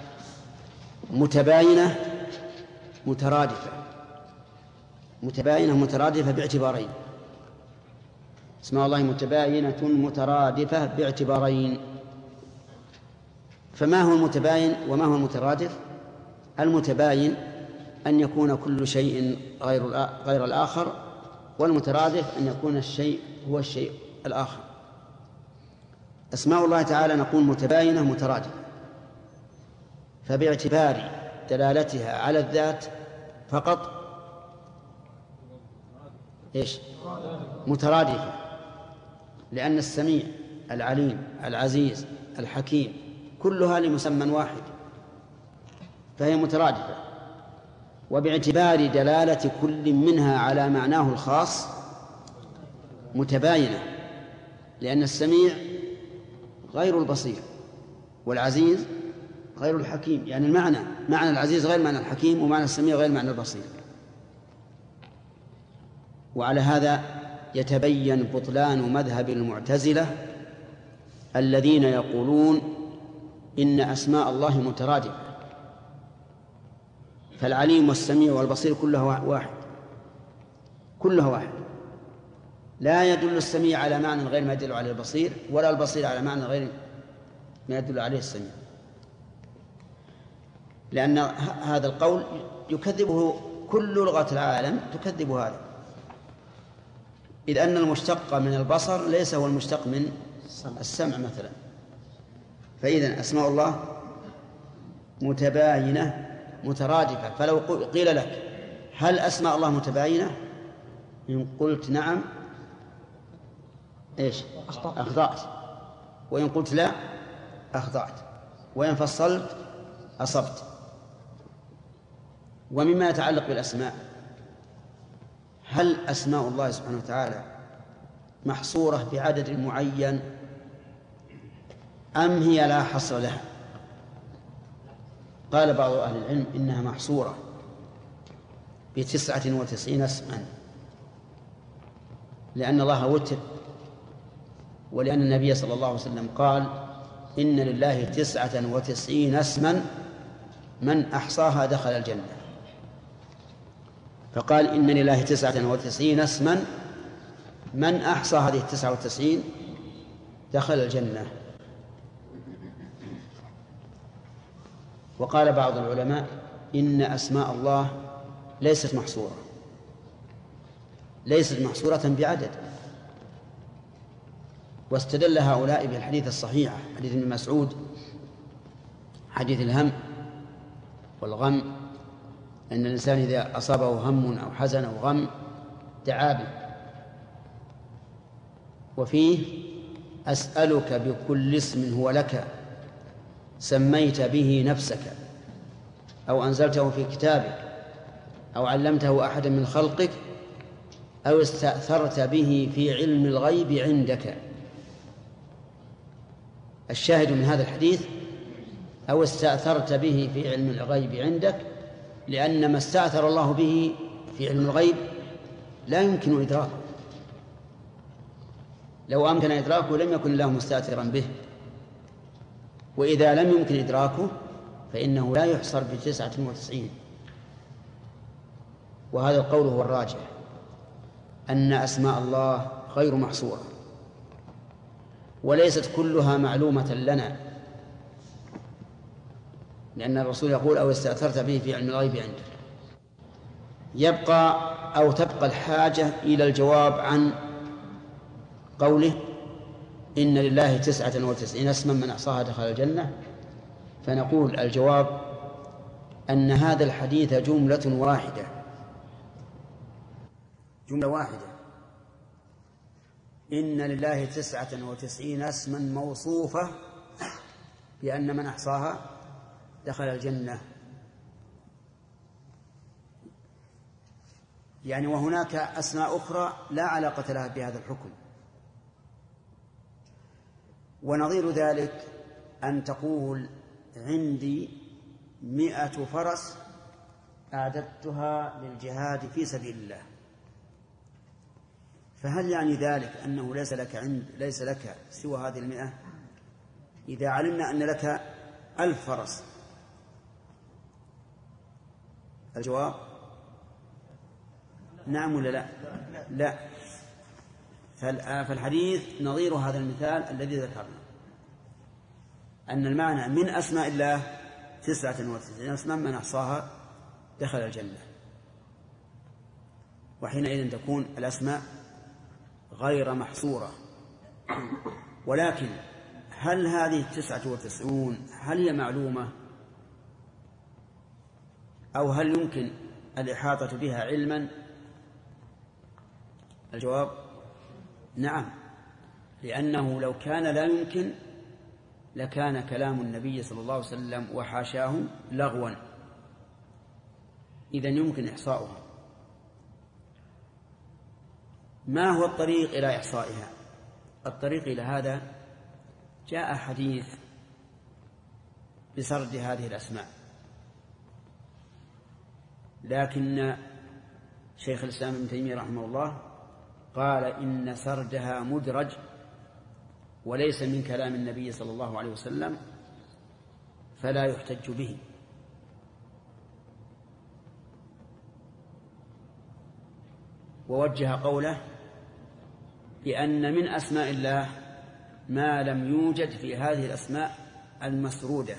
متباينة مترادفة متباينة مترادفة باعتبارين. اسماء الله متباينة مترادفة باعتبارين. فما هو المتباين وما هو المترادف؟ المتباين أن يكون كل شيء غير غير الآخر، والمترادف أن يكون الشيء هو الشيء الآخر. أسماء الله تعالى نقول متباينة مترادفة، فباعتبار دلالتها على الذات فقط إيش؟ مترادفة، لأن السميع العليم العزيز الحكيم كلها لمسمى واحد فهي مترادفة. وباعتبار دلالة كل منها على معناه الخاص متباينة، لأن السميع غير البصير والعزيز غير الحكيم، يعني المعنى معنى العزيز غير معنى الحكيم، ومعنى السميع غير معنى البصير. وعلى هذا يتبين بطلان مذهب المعتزلة الذين يقولون إن أسماء الله مترادفة، فالعليم والسميع والبصير كلها واحد كلها واحد، لا يدل السميع على معنى غير ما يدل عليه البصير، ولا البصير على معنى غير ما يدل عليه السميع، لأن هذا القول يكذبه كل لغة العالم تكذب هذا، إذ أن المشتق من البصر ليس هو المشتق من السمع مثلا. فإذن أسماء الله متباينة مترادفة. فلو قيل لك هل أسماء الله متباينة؟ إن قلت نعم إيش؟ أخطأت. وإن قلت لا أخطأت. وإن فصلت أصبت. ومما يتعلق بالأسماء، هل أسماء الله سبحانه وتعالى محصورة بعدد معين أم هي لا حصر لها؟ قال بعض أهل العلم إنها محصورة بتسعة وتسعين اسما، لأن الله وتر، ولأن النبي صلى الله عليه وسلم قال إن لله تسعة وتسعين اسما من أحصاها دخل الجنة، فقال إن لله تسعة وتسعين اسما من أحصى هذه التسعة والتسعين دخل الجنة. وقال بعض العلماء إن أسماء الله ليست محصورة ليست محصورة بعدد، واستدل هؤلاء بالحديث الصحيح حديث ابن مسعود حديث الهم والغم، أن الإنسان إذا أصابه هم أو حزن أو غم دعا به، وفيه أسألك بكل اسم هو لك سميت به نفسك أو أنزلته في كتابك أو علمته أحدا من خلقك أو استأثرت به في علم الغيب عندك. الشاهد من هذا الحديث أو استأثرت به في علم الغيب عندك، لأن ما استأثر الله به في علم الغيب لا يمكن إدراكه، لو أمكن إدراكه لم يكن الله مستأثرا به، وإذا لم يمكن إدراكه فإنه لا يحصر بتسعة وتسعين. وهذا القول هو الراجح، أن أسماء الله غير محصورة، وليست كلها معلومة لنا، لأن الرسول يقول أو استأثرت به في علم الغيب عندك. يبقى أو تبقى الحاجة إلى الجواب عن قوله إن لله تسعة وتسعين اسما من أحصاها دخل الجنة، فنقول الجواب أن هذا الحديث جملة واحدة، جملة واحدة: إن لله تسعة وتسعين اسما موصوفة بأن من أحصاها دخل الجنة. يعني وهناك أسماء أخرى لا علاقة لها بهذا الحكم. ونظير ذلك أن تقول: عندي مئة فرس أعددتها للجهاد في سبيل الله. فهل يعني ذلك أنه ليس لك عند ليس لك سوى هذه المئة؟ إذا علمنا أن لك ألف فرس، الجواب نعم ولا لا؟ لا. فالحديث نظير هذا المثال الذي ذكرنا، أن المعنى من أسماء الله تسعة وتسعين اسما من أحصاها دخل الجنة. وحينئذ تكون الأسماء غير محصورة. ولكن هل هذه التسعة وتسعون هل هي معلومة أو هل يمكن الإحاطة بها علما؟ الجواب نعم، لأنه لو كان لا يمكن لكان كلام النبي صلى الله عليه وسلم وحاشاه لغوا، إذن يمكن إحصاؤها. ما هو الطريق إلى إحصائها؟ الطريق إلى هذا جاء حديث بسرد هذه الأسماء، لكن شيخ الإسلام ابن تيمية رحمه الله قال إن سردها مدرج وليس من كلام النبي صلى الله عليه وسلم فلا يحتج به. ووجه قوله بأن من أسماء الله ما لم يوجد في هذه الأسماء المسرودة،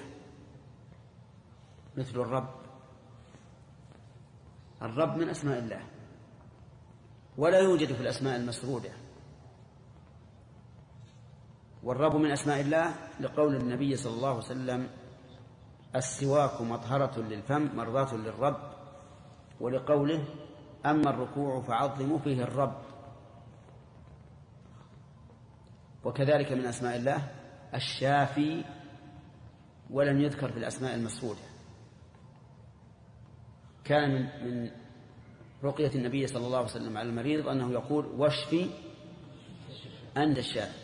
مثل الرب. الرب من أسماء الله ولا يوجد في الأسماء المسرودة. والرب من أسماء الله لقول النبي صلى الله عليه وسلم: السواك مطهرة للفم مرضاة للرب، ولقوله: أما الركوع فعظموا فيه الرب. وكذلك من أسماء الله الشافي، ولم يذكر في الأسماء المسرودة. كان من رقية النبي صلى الله عليه وسلم على المريض أنه يقول: واشفي أنت الشافي.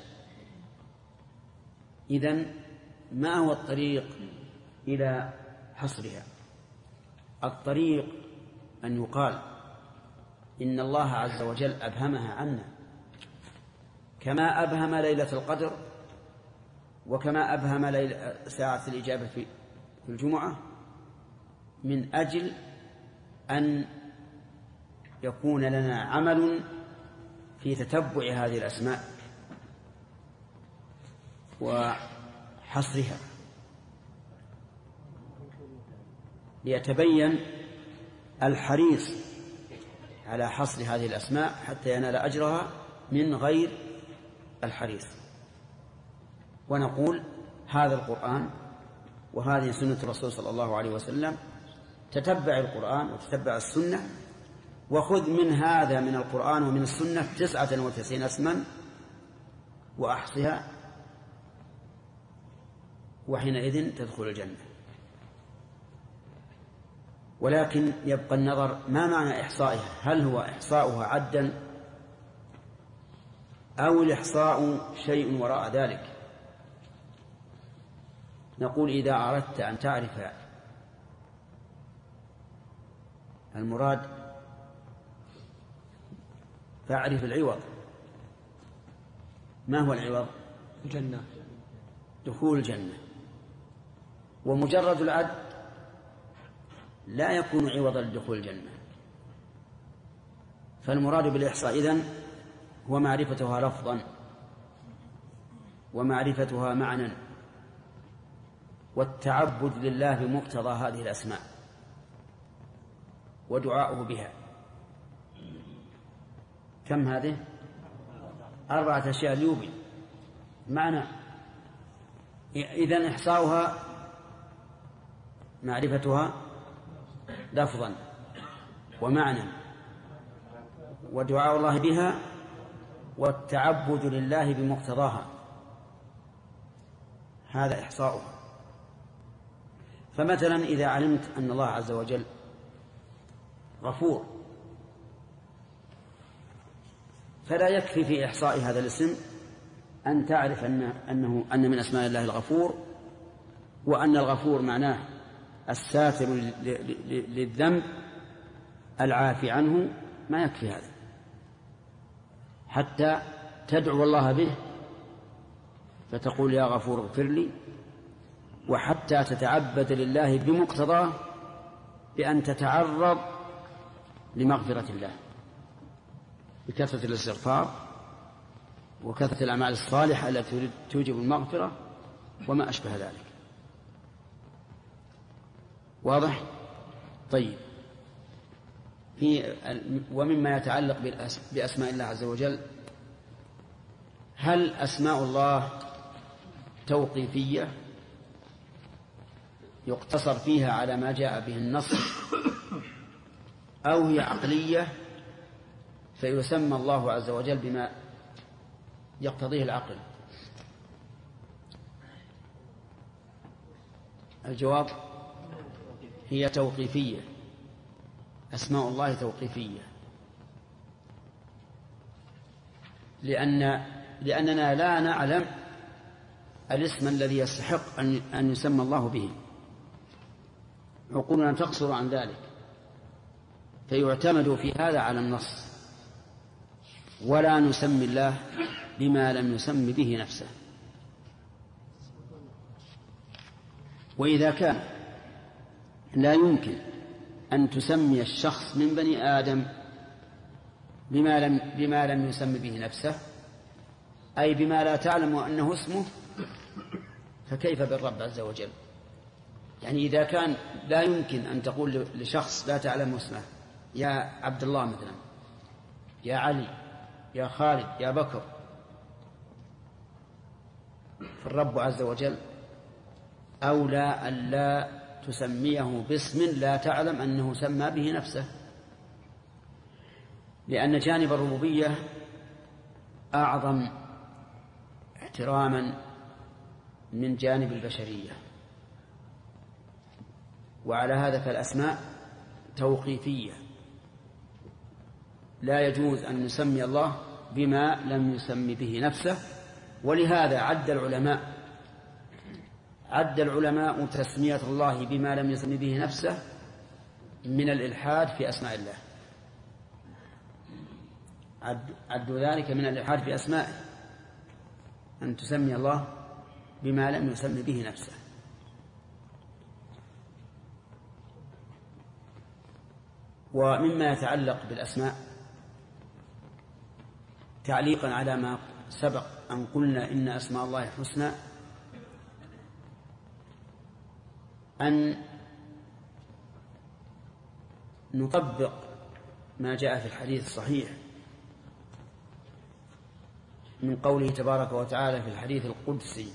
إذن ما هو الطريق إلى حصرها؟ الطريق أن يقال إن الله عز وجل أبهمها عنا، كما أبهم ليلة القدر، وكما أبهم ساعة الإجابة في الجمعة، من أجل أن يكون لنا عمل في تتبع هذه الأسماء وحصرها، ليتبين الحريص على حصر هذه الأسماء حتى ينال أجرها من غير الحريص. ونقول: هذا القرآن وهذه سنة الرسول صلى الله عليه وسلم، تتبع القرآن وتتبع السنة، وخذ من هذا من القرآن ومن السنة تسعة وتسعين اسما وأحصها، وحينئذ تدخل الجنة. ولكن يبقى النظر ما معنى إحصائها؟ هل هو إحصاؤها عدا أو الإحصاء شيء وراء ذلك؟ نقول: إذا أردت أن تعرف المراد فاعرف العوض. ما هو العوض؟ الجنة، دخول الجنة. ومجرد العد لا يكون عوضا لدخول الجنة. فالمراد بالإحصاء إذن هو معرفتها لفظا ومعرفتها معنى، والتعبد لله بمقتضى هذه الأسماء ودعاؤه بها. كم هذه؟ أربعة أشياء ليوبي معنى. إذن إحصاؤها معرفتها لفظا ومعنى، ودعاء الله بها والتعبد لله بمقتضاها، هذا إحصاؤها. فمثلا إذا علمت أن الله عز وجل غفور، فلا يكفي في إحصاء هذا الاسم أن تعرف أن أنه أن من أسماء الله الغفور، وأن الغفور معناه الساتر للذنب العافي عنه، ما يكفي هذا، حتى تدعو الله به فتقول يا غفور اغفر لي، وحتى تتعبد لله بمقتضاه بأن تتعرض لمغفرة الله بكثرة الاستغفار وكثرة الأعمال الصالحة التي توجب المغفرة وما أشبه ذلك. واضح؟ طيب، في ومما يتعلق بأسماء الله عز وجل، هل أسماء الله توقيفية يقتصر فيها على ما جاء به النص، أو هي عقلية فيسمى الله عز وجل بما يقتضيه العقل؟ الجواب هي توقيفية، أسماء الله توقيفية، لأن لأننا لا نعلم الاسم الذي يستحق أن أن يسمى الله به، عقولنا تقصر عن ذلك، فيعتمد في هذا على النص، ولا نسمي الله بما لم يسم به نفسه. وإذا كان لا يمكن أن تسمي الشخص من بني آدم بما لم, بما لم يسم به نفسه، أي بما لا تعلم أنه اسمه، فكيف بالرب عز وجل؟ يعني إذا كان لا يمكن أن تقول لشخص لا تعلم اسمه يا عبد الله مثلا، يا علي، يا خالد، يا بكر، فالرب عز وجل أولى أن لا تسميه باسم لا تعلم أنه سمى به نفسه، لأن جانب الربوبية أعظم احتراما من جانب البشرية. وعلى هذا فالأسماء توقيفية، لا يجوز أن نسمي الله بما لم يسم به نفسه. ولهذا عد العلماء عد العلماء تسمية الله بما لم يسم به نفسه من الإلحاد في أسماء الله، عدوا ذلك من الإلحاد في أسمائه، أن تسمي الله بما لم يسم به نفسه. ومما يتعلق بالأسماء، تعليقا على ما سبق أن قلنا إن أسماء الله الحسنى، أن نطبق ما جاء في الحديث الصحيح من قوله تبارك وتعالى في الحديث القدسي: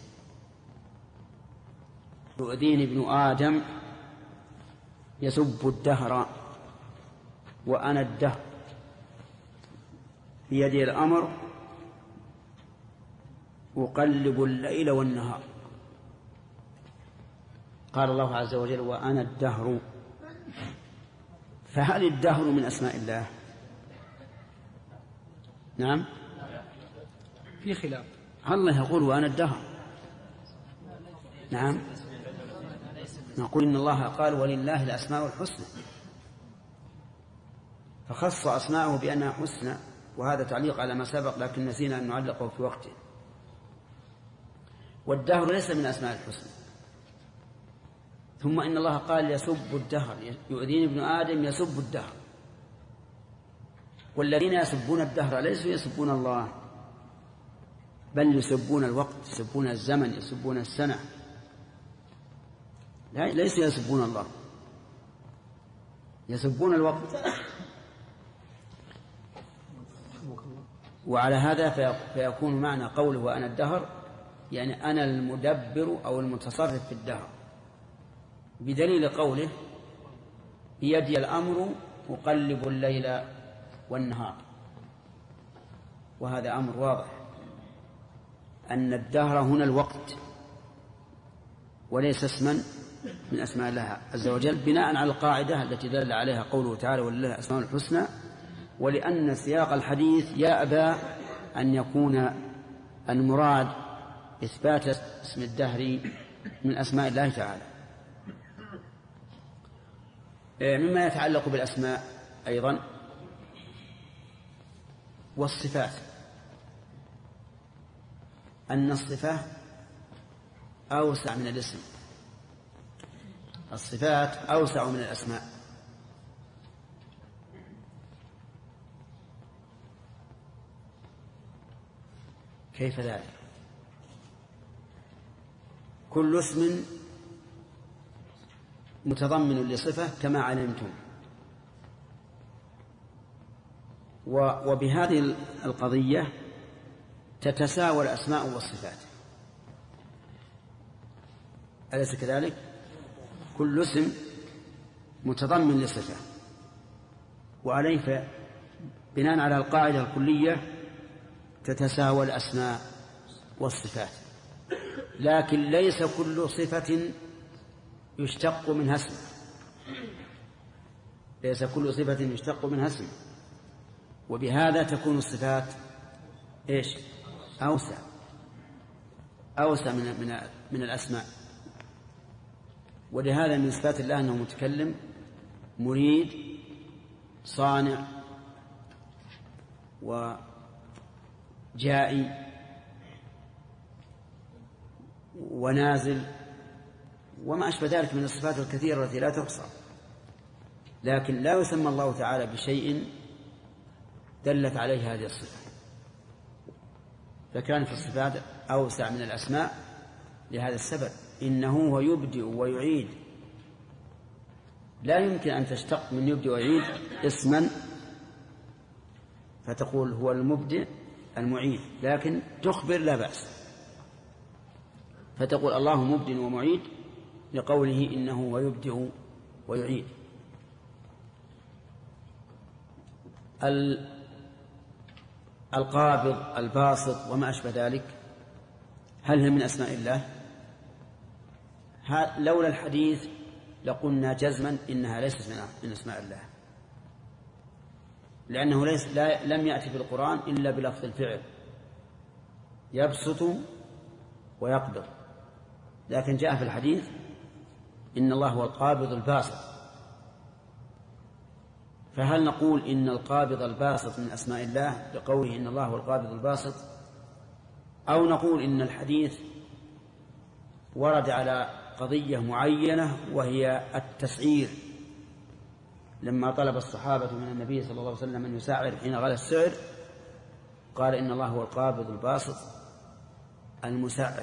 يؤذيني ابن آدم يسب الدهر وأنا الدهر بيدي الأمر أقلب الليل والنهار. قال الله عز وجل: وأنا الدهر. فهل الدهر من أسماء الله؟ نعم، في خلاف. الله يقول وأنا الدهر. نعم، نقول إن الله قال ولله الأسماء الحسنى، فخص أسماءه بأنها حسنى، وهذا تعليق على ما سبق، لكن نسينا أن نعلقه في وقته. والدهر ليس من أسماء الحسنى. ثم إن الله قال يسب الدهر، يؤذيني ابن آدم يسب الدهر، والذين يسبون الدهر ليسوا يسبون الله، بل يسبون الوقت، يسبون الزمن، يسبون السنة، ليسوا يسبون الله، يسبون الوقت. وعلى هذا فيكون معنى قوله وأنا الدهر يعني أنا المدبر أو المتصرف في الدهر، بدليل قوله بيدي الأمر أقلب الليل والنهار، وهذا أمر واضح أن الدهر هنا الوقت وليس اسما من أسماء الله عز وجل، بناء على القاعدة التي دل عليها قوله تعالى ولله أسماء الحسنى، ولأن سياق الحديث يأبى أن يكون المراد إثبات اسم الدهر من أسماء الله تعالى. مما يتعلق بالأسماء أيضا والصفات أن الصفة أوسع من الاسم، الصفات أوسع من الأسماء. كيف ذلك؟ كل اسم متضمن لصفة كما علمتم، وبهذه القضية تتساوى الأسماء والصفات، أليس كذلك؟ كل اسم متضمن لصفة، وعليه بناء على القاعدة الكلية تتساوى الأسماء والصفات، لكن ليس كل صفة يشتق منها اسم، ليس كل صفة يشتق منها اسم، وبهذا تكون الصفات إيش؟ أوسع أوسع من من من الأسماء. ولهذا من صفات الله أنه متكلم، مريد، صانع، وجائي، ونازل، وما أشبه ذلك من الصفات الكثيرة التي لا تحصى، لكن لا يسمى الله تعالى بشيء دلت عليه هذه الصفة، فكان في الصفات أوسع من الأسماء لهذا السبب، إنه هو يبدئ ويعيد، لا يمكن أن تشتق من يبدئ ويعيد اسما فتقول هو المبدئ المعيد، لكن تخبر لا بأس، فتقول الله مبدئ ومعيد لقوله إنه هو يبدئ ويعيد. القابض، الباسط، وما أشبه ذلك، هل هي من أسماء الله؟ لولا الحديث لقلنا جزما إنها ليست من أسماء الله، لأنه ليس لا لم يأتي في القرآن إلا بلفظ الفعل يبسط ويقبض، لكن جاء في الحديث إن الله هو القابض الباسط، فهل نقول إن القابض الباسط من أسماء الله لقوله إن الله هو القابض الباسط، أو نقول إن الحديث ورد على قضية معينة وهي التسعير، لما طلب الصحابة من النبي صلى الله عليه وسلم أن يسعر حين غلا السعر قال إن الله هو القابض الباسط المسعر،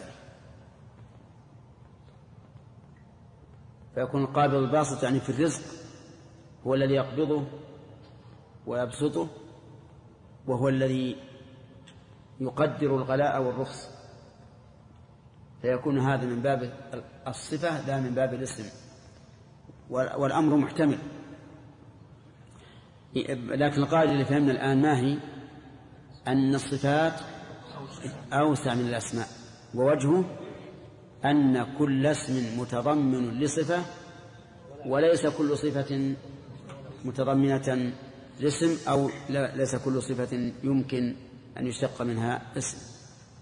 فيكون القابض الباسط يعني في الرزق هو الذي يقبضه ويبسطه، وهو الذي يقدر الغلاء والرخص، فيكون هذا من باب الصفة لا من باب الاسم، والأمر محتمل. لكن القاعدة اللي فهمنا الآن ما هي؟ أن الصفات أوسع من الأسماء، ووجهه أن كل اسم متضمن لصفة، وليس كل صفة متضمنة لاسم، أو ليس كل صفة يمكن أن يشتق منها اسم.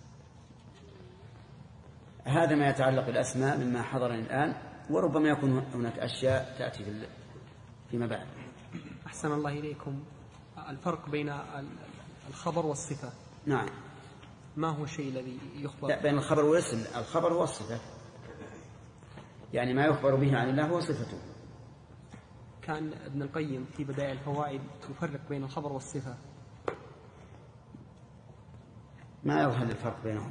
هذا ما يتعلق بالأسماء مما حضرني الآن، وربما يكون هناك أشياء تأتي فيما بعد. أحسن الله إليكم. الفرق بين الخبر والصفة، نعم، ما هو الشيء الذي يخبر؟ لا، بين الخبر والاسم. الخبر هو الصفة، يعني ما يخبر به عن الله هو صفته. كان ابن القيم في بدائع الفوائد يفرق بين الخبر والصفة، ما يظهر الفرق بينهم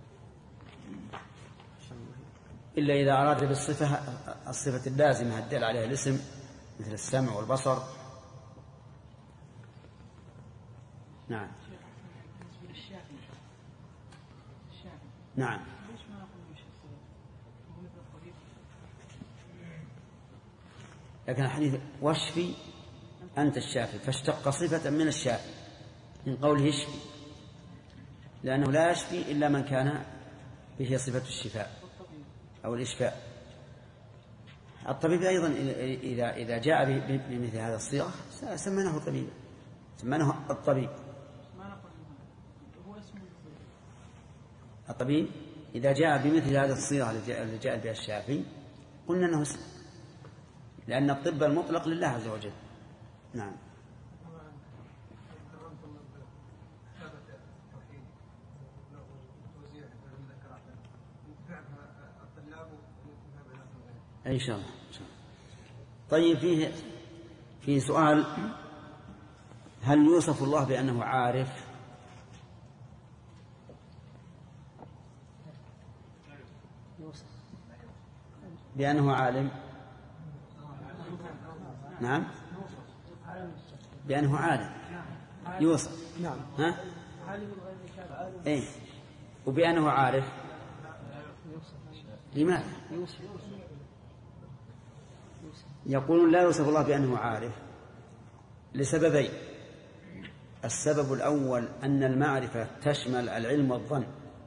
إلا إذا أراد بالصفة الصفة اللازمة الدل عليها الاسم، مثل السمع والبصر. نعم نعم لكن الحديث واشفي أنت الشافي، فاشتق صفة من الشافي من قوله يشفي، لأنه لا يشفي إلا من كان به صفة الشفاء أو الإشفاء. الطبيب أيضا إذا إذا جاء بمثل هذا الصيغة سميناه طبيبا، سميناه الطبيب. الطبيب إذا جاء بمثل هذه الصيغة التي جاء بها الشافعي قلنا أنه اسم، لأن الطب المطلق لله عز وجل. نعم. إن شاء الله. طيب فيه في سؤال: هل يوصف الله بأنه عارف؟ بأنه عالم؟ نعم، بأنه عالم يوصف. نعم. ها؟ إيه. وبأنه عارف لماذا؟ يقولون لا يوصف الله بأنه عارف لسببين. السبب الأول أن المعرفة تشمل العلم والظن.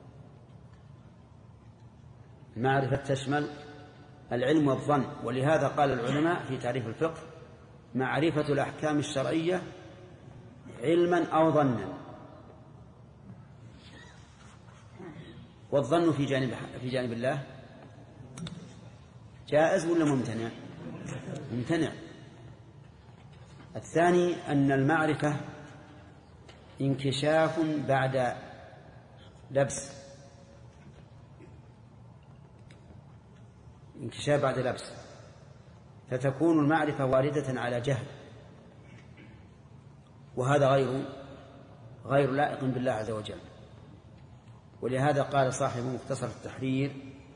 المعرفة تشمل العلم والظن، ولهذا قال العلماء في تعريف الفقه: معرفة الأحكام الشرعية علما أو ظنا. والظن في جانب في جانب الله جائز ولا ممتنع؟ ممتنع. الثاني أن المعرفة انكشاف بعد لبس، انكشاف بعد لبس، فتكون المعرفة واردة على جهل، وهذا غير غير لائق بالله عز وجل. ولهذا قال صاحب مختصر التحرير: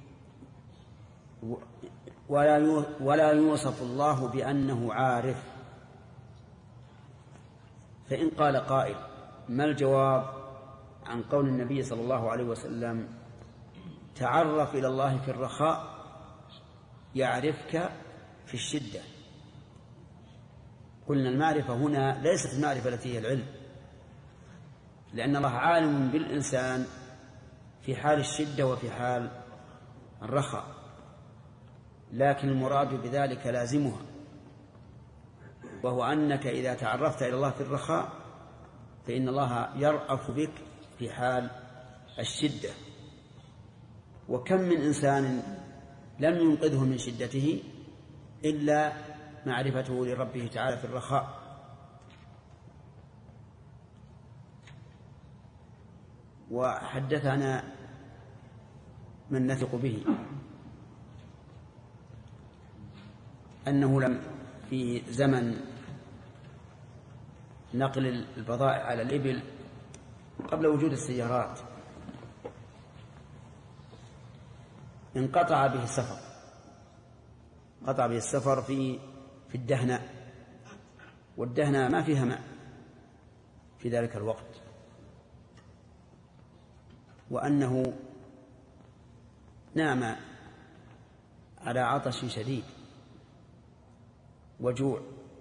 ولا يوصف الله بأنه عارف. فإن قال قائل: ما الجواب عن قول النبي صلى الله عليه وسلم: تعرف إلى الله في الرخاء يعرفك في الشدة؟ قلنا المعرفة هنا ليست المعرفة التي هي العلم، لأن الله عالم بالإنسان في حال الشدة وفي حال الرخاء، لكن المراد بذلك لازمها، وهو أنك إذا تعرفت إلى الله في الرخاء فإن الله يرأف بك في حال الشدة. وكم من إنسان لم ينقذه من شدته إلا معرفته لربه تعالى في الرخاء. وحدثنا من نثق به أنه لم في زمن نقل البضائع على الإبل قبل وجود السيارات انقطع به السفر، قطع به السفر في في الدهناء، والدهناء ما فيها ماء في ذلك الوقت، وأنه نام على عطش شديد وجوع،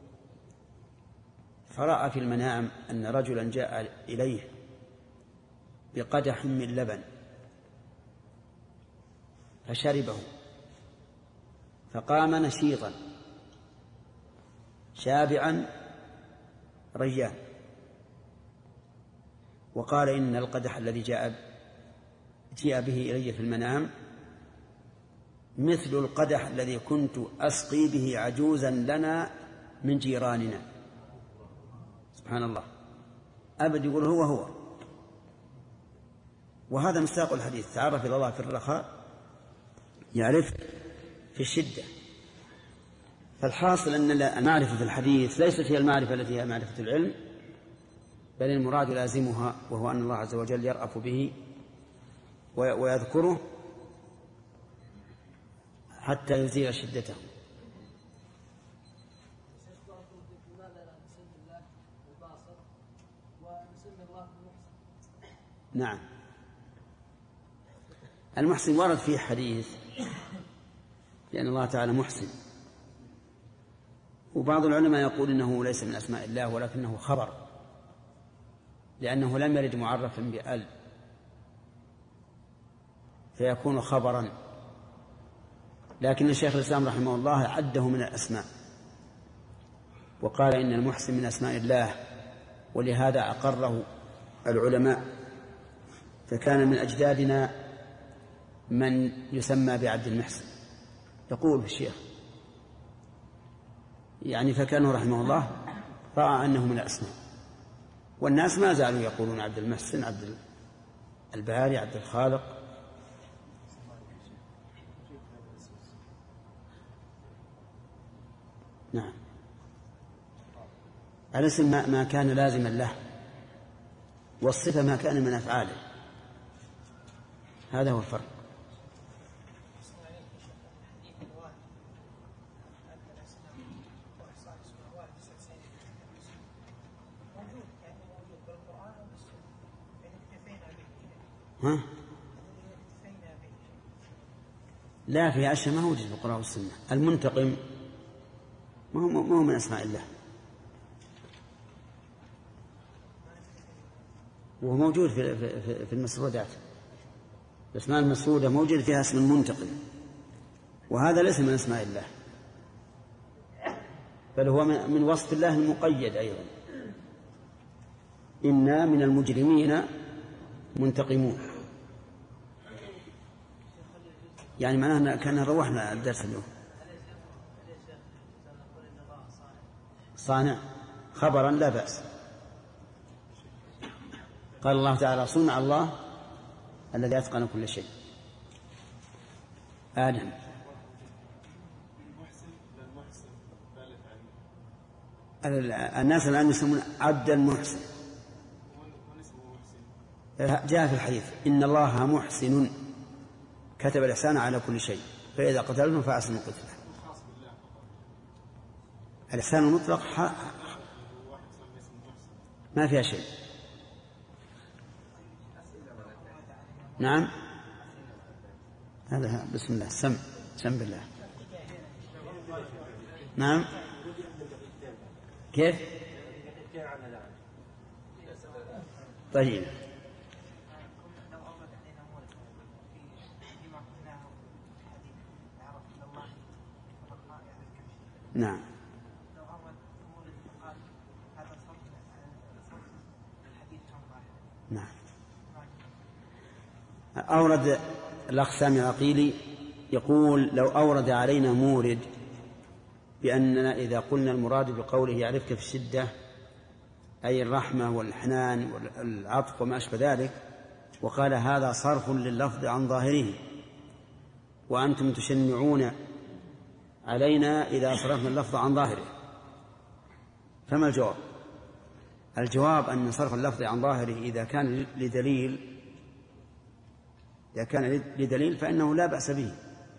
فرأى في المنام أن رجلا جاء إليه بقدح من لبن فشربه، فقام نشيطا شابعا ريان، وقال: إن القدح الذي جاء جاء به إلي في المنام مثل القدح الذي كنت أسقي به عجوزا لنا من جيراننا. سبحان الله، أبد يقول هو هو. وهذا مصداق الحديث: تعرف إلى الله في الرخاء يعرف في الشدة. فالحاصل أن المعرفة في الحديث ليست هي المعرفة التي هي معرفة العلم، بل المراد لازمها، وهو أن الله عز وجل يرأف به ويذكره حتى يزيل شدته. نعم، المحسن ورد فيه حديث لأن الله تعالى محسن، وبعض العلماء يقول إنه ليس من أسماء الله ولكنه خبر، لأنه لم يرد معرفا بأل، فيكون خبرا. لكن الشيخ الإسلام رحمه الله عده من الأسماء، وقال إن المحسن من أسماء الله، ولهذا أقره العلماء. فكان من أجدادنا من يسمى بعبد المحسن، يقول الشيخ يعني فكانه رحمه الله رأى أنه من الأسماء، والناس ما زالوا يقولون عبد المحسن، عبد الباري، عبد الخالق. نعم، الاسم ما كان لازما له، والصفة ما كان من أفعاله، هذا هو الفرق. ها؟ لا، في أشياء ما هو موجود في القرآن والسنة. المنتقم ما هو ما هو من أسماء الله، وهو موجود في في, في المسرودات. الأسماء المسرودة موجود فيها اسم المنتقم، وهذا ليس من أسماء الله، بل هو من وصف الله المقيد أيضا. إنا من المجرمين منتقمون، يعني معناه كان روحنا الدرس اليوم. صانع خبرا لا بأس. قال الله تعالى: صنع الله الذي أتقن كل شيء. آدم. الناس الآن يسمون عبد المحسن. جاء في الحديث: إن الله محسن كتب الإحسان على كل شيء، فإذا قتلتم فأحسنوا القتلة. الإحسان المطلق ما فيها شيء. نعم، هذا بسم الله. سم سم بالله. نعم، كيف؟ طيب، نعم. نعم. أورد الأخ سامي العقيلي يقول: لو أورد علينا مورد بأننا إذا قلنا المراد بقوله يعرفك في الشدة أي الرحمة والحنان والعطف وما أشبه ذلك، وقال هذا صرف لللفظ عن ظاهره وأنتم تشنعون علينا إذا صرفنا اللفظ عن ظاهره، فما الجواب؟ الجواب أن صرف اللفظ عن ظاهره إذا كان لدليل إذا كان لدليل فإنه لا بأس به،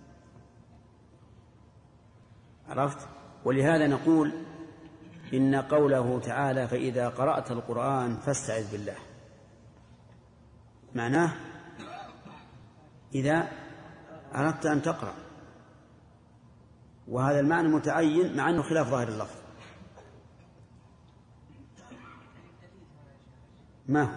عرفت؟ ولهذا نقول إن قوله تعالى: فإذا قرأت القرآن فاستعذ بالله، معناه إذا أردت أن تقرأ، وهذا المعنى متعين مع أنه خلاف ظاهر اللفظ. ما هو؟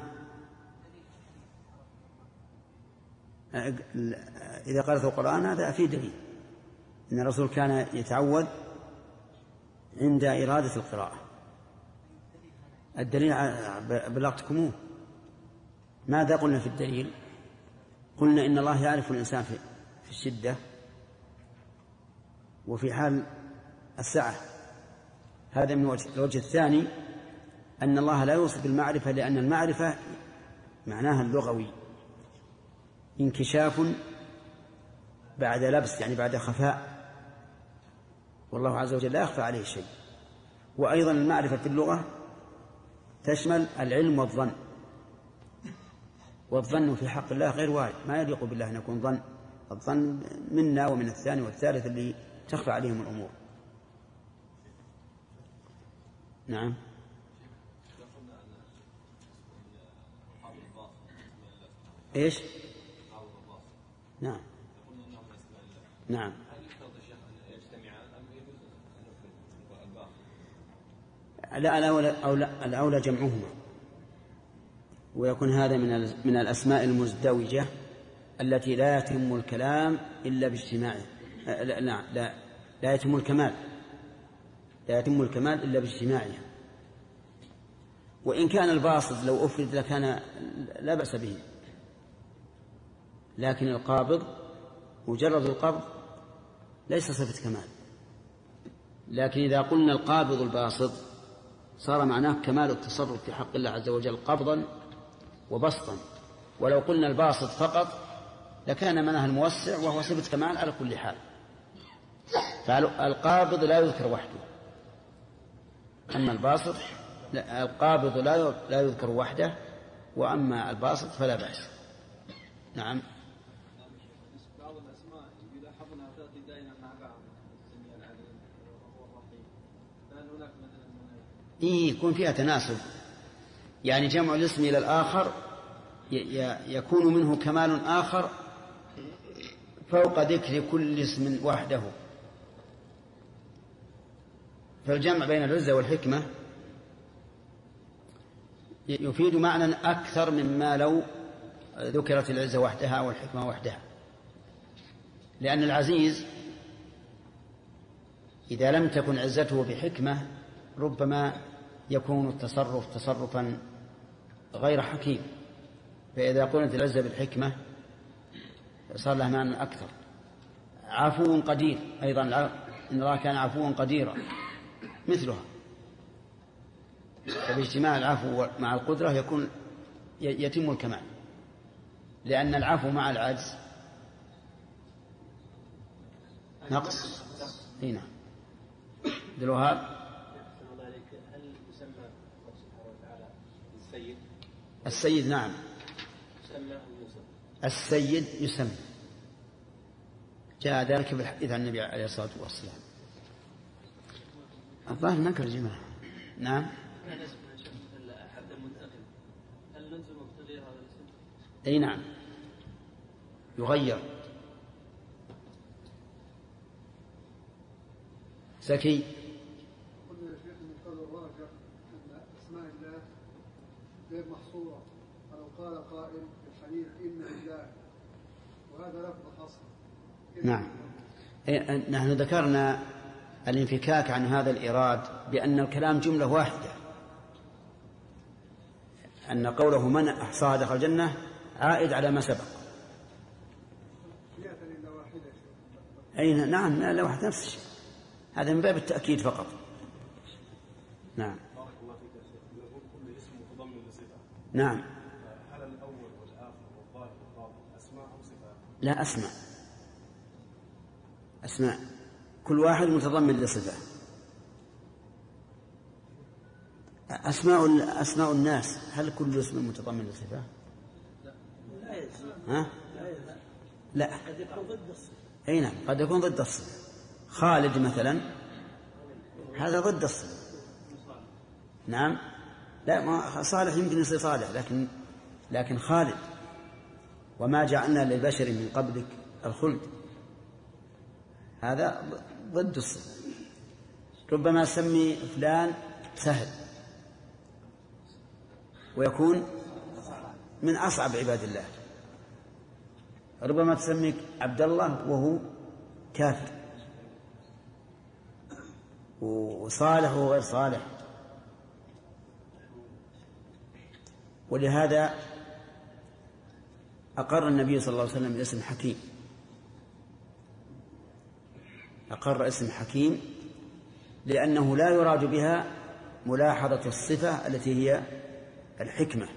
إذا قرأت القرآن هذا فيه دليل إن الرسول كان يتعوذ عند إرادة القراءة. الدليل بلغتكموه. ماذا قلنا في الدليل؟ قلنا إن الله يعرف الإنسان في الشدة وفي حال السعة. هذا من وجه. الوجه الثاني أن الله لا يوصف بالمعرفة لأن المعرفة معناها اللغوي انكشاف بعد لبس، يعني بعد خفاء، والله عز وجل لا يخفى عليه شيء. وأيضا المعرفة في اللغة تشمل العلم والظن، والظن في حق الله غير وارد، ما يليق بالله أن يكون ظن. الظن منا ومن الثاني والثالث اللي تخفى عليهم الأمور. نعم. إيش؟ نعم. نعم. لا الأولى, أولى, الأولى جمعهما، ويكون هذا من من الأسماء المزدوجة التي لا يتم الكلام إلا باجتماعه. لا, لا, لا, لا يتم الكمال لا يتم الكمال إلا باجتماعها. وإن كان الباسط لو أفرد لكان لا بأس به، لكن القابض مجرد القبض ليس صفة كمال. لكن إذا قلنا القابض الباسط صار معناه كمال التصرف في حق الله عز وجل قبضا وبسطا. ولو قلنا الباسط فقط لكان معناه الموسع، وهو صفة كمال على كل حال. فالقابض لا يذكر وحده، أما الباسط لا، القابض لا يذكر وحده، وأما الباسط فلا بأس. نعم. بعض الأسماء يلاحظونها تأتي دائما مع بعض، السميع العليم وهو الرقيب، فهل هناك مثلا إيه يكون فيها تناسب؟ يعني جمع الاسم إلى الآخر يكون منه كمال آخر فوق ذكر كل اسم وحده. فالجمع بين العزة والحكمة يفيد معنى أكثر مما لو ذكرت العزة وحدها والحكمة وحدها، لأن العزيز إذا لم تكن عزته بحكمة ربما يكون التصرف تصرفا غير حكيم، فإذا قلت العزة بالحكمة صار لها معنى أكثر. عفو قدير أيضا، إن الله كان عفوا قديرا مثلها. فباجتماع العفو مع القدرة يكون يتم الكمال، لأن العفو مع العجز نقص. هنا دلوها هل يسمى الله سبحانه وتعالى السيد؟ السيد نعم، يسمى السيد يسمى، جاء ذلك بالحديث عن النبي عليه الصلاة والسلام. الظاهر نكر جماعة. نعم. هل اسم أحد منتخب هل نلزم تغيير هذا الاسم؟ أي نعم يغير. زكي. قلنا يا شيخ من قول الراجح أن أسماء الله غير محصورة، فلو قال قائل في الحديث إن لله وهذا لفظ حصر. نعم. نحن ذكرنا الانفكاك عن هذا الإيراد بأن الكلام جملة واحدة، أن قوله من أحصاها دخل الجنة عائد على ما سبق. أين نعم لا واحد نفس الشيء، هذا من باب التأكيد فقط. نعم. بارك الله فيك يا شيخ. نقول كل اسم متضمن لصفة. نعم. هل الأول والآخر والظاهر والباطن أسماء أو صفات؟ لا أسماء، أسماء كل واحد متضمن لصفة. أسماء أسماء الناس هل كل اسم متضمن لصفة؟ ها؟ لا. أي نعم قد يكون ضد الصفة. خالد مثلا هذا ضد الصفة. نعم. لا ما صالح يمكن يصير صالح، لكن لكن خالد وما جعلنا للبشر من قبلك الخلد هذا ضد الصفة. ربما سمي فلان سهل ويكون من أصعب عباد الله، ربما تسميك عبد الله وهو كافر، وصالح وهو غير صالح. ولهذا أقر النبي صلى الله عليه وسلم باسم حكيم، أقر اسم حكيم لأنه لا يراد بها ملاحظة الصفة التي هي الحكمة،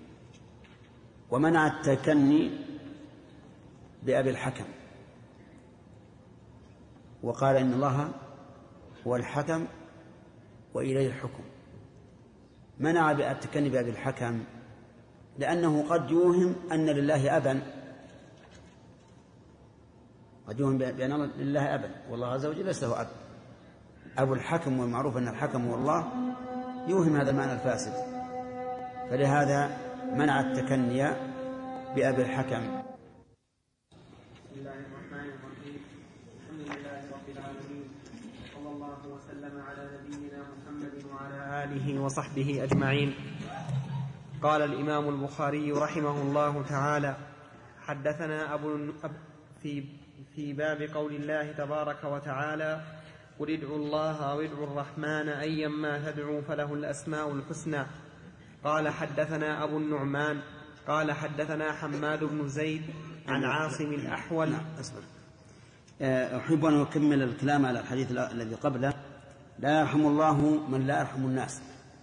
ومنع التكني بأبي الحكم، وقال إن الله هو الحكم وإليه الحكم. منع التكني بأبي الحكم لأنه قد يوهم أن لله أبا، قد يوهم بأن لله أبا، والله عز وجل ليس له أب. أبو الحكم والمعروف أن الحكم هو الله يوهم هذا المعنى الفاسد، فلهذا منع التكني بأبي الحكم. بسم الله الرحمن الرحيم. الحمد لله رب العالمين، صلى الله وسلم على نبينا محمد وعلى آله وصحبه أجمعين. قال الإمام البخاري رحمه الله تعالى: حدثنا أبو في في باب قول الله تبارك وتعالى: قل ادعوا الله أو ادعوا الرحمن أيما تدعوا فله الأسماء الحسنى. قال حدثنا أبو النعمان قال حدثنا حماد بن زيد عن عاصم الأحول. أحب أن أكمل الكلام على الحديث الذي قبله: لا يرحم الله من لا يرحم الناس.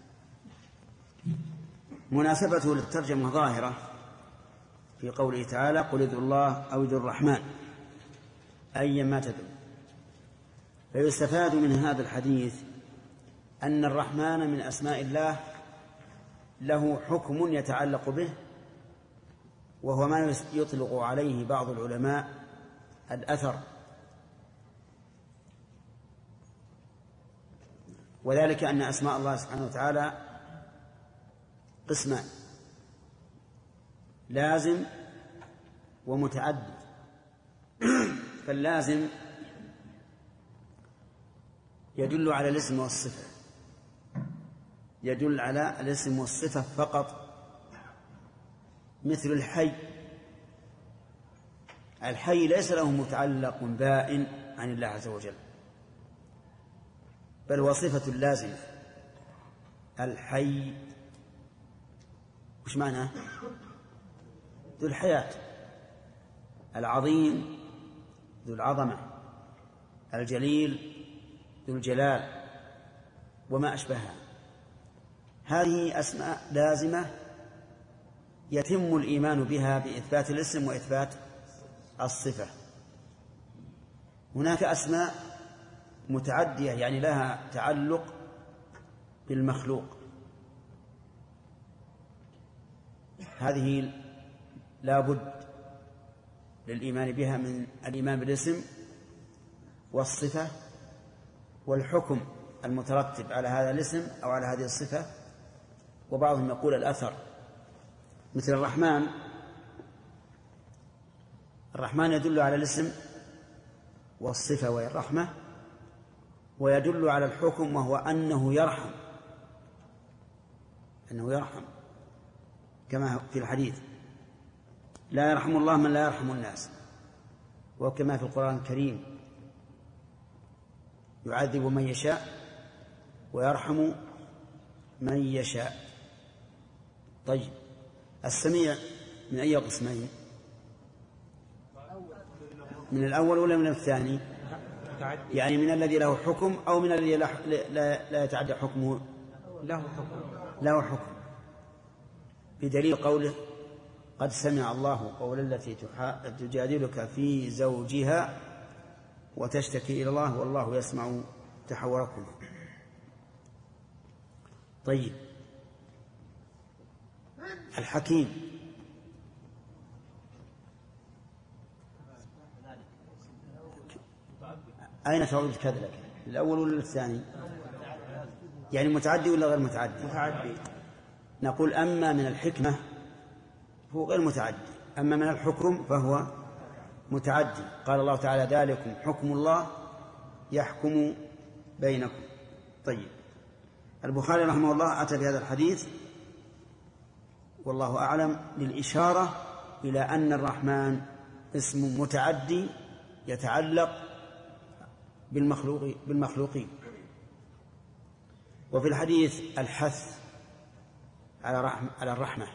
مناسبته للترجمة ظاهرة في قوله تعالى: قل ادعوا الله أو ادعوا الرحمن أيما تدعوا. فيستفاد من هذا الحديث أن الرحمن من أسماء الله له حكم يتعلق به، وهو ما يطلق عليه بعض العلماء الأثر، وذلك أن أسماء الله سبحانه وتعالى قسمان: لازم ومتعدد. فاللازم يدل على الاسم والصفة، يدل على الاسم والصفة فقط، مثل الحي. الحي ليس له متعلق بائن عن الله عز وجل، بل هو صفة لازمة. الحي وش معناه؟ ذو الحياة، العظيم ذو العظمة، الجليل ذو الجلال، وما أشبهها. هذه أسماء لازمة يتم الإيمان بها بإثبات الاسم وإثبات الصفة. هناك أسماء متعدية يعني لها تعلق بالمخلوق، هذه لا بد للإيمان بها من الإيمان بالاسم والصفة والحكم المترتب على هذا الاسم أو على هذه الصفة. وبعضهم يقول الأثر، مثل الرحمن. الرحمن يدل على الاسم والصفة وهي الرحمة، ويدل على الحكم وهو أنه يرحم، أنه يرحم كما في الحديث: لا يرحم الله من لا يرحم الناس. وكما في القرآن الكريم: يعذب من يشاء ويرحم من يشاء. طيب، السميع من أي قسمين؟ من الأول ولا من الثاني؟ يعني من الذي له حكم أو من الذي لا, لا, لا يتعدى حكمه؟ له حكم. له حكم، بدليل قوله: قد سمع الله قول التي تجادلك في زوجها وتشتكي إلى الله والله يسمع تحوركم. طيب، الحكيم أين تعود الكذلك؟ الأول ولا الثاني؟ يعني متعدي ولا غير متعدي؟ متعدي. نقول أما من الحكمة هو غير متعدي، أما من الحكم فهو متعدي. قال الله تعالى: ذلكم حكم الله يحكم بينكم. طيب، البخاري رحمه الله أتى بهذا الحديث والله أعلم للإشارة إلى أن الرحمن اسم متعدي يتعلق بالمخلوق بالمخلوقين. وفي الحديث الحث على رحمة على الرحمة،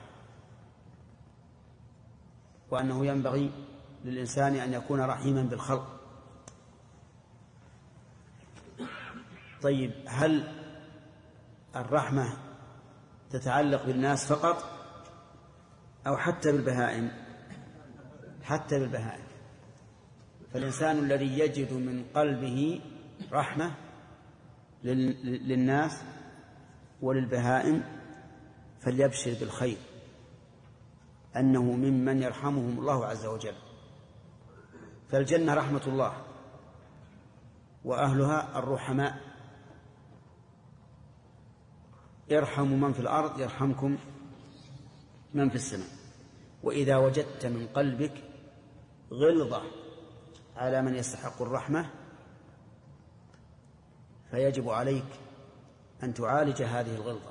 وأنه ينبغي للإنسان أن يكون رحيما بالخلق. طيب، هل الرحمة تتعلق بالناس فقط أو حتى بالبهائم؟ حتى بالبهائم. فالإنسان الذي يجد من قلبه رحمة للناس وللبهائم فليبشر بالخير، أنه ممن يرحمهم الله عز وجل. فالجنة رحمة الله وأهلها الرحماء. ارحموا من في الأرض يرحمكم من في السماء. وإذا وجدت من قلبك غلظة على من يستحق الرحمة فيجب عليك أن تعالج هذه الغلظة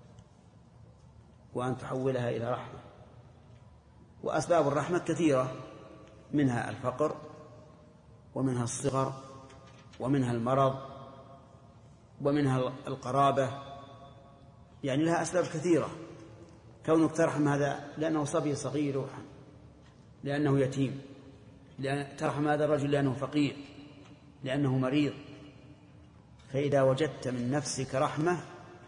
وأن تحولها إلى رحمة. وأسباب الرحمة كثيرة، منها الفقر ومنها الصغر ومنها المرض ومنها القرابة، يعني لها أسباب كثيرة. كونك ترحم هذا لأنه صبي صغير، لأنه يتيم، لأن ترحم هذا الرجل لأنه فقير، لأنه مريض. فإذا وجدت من نفسك رحمة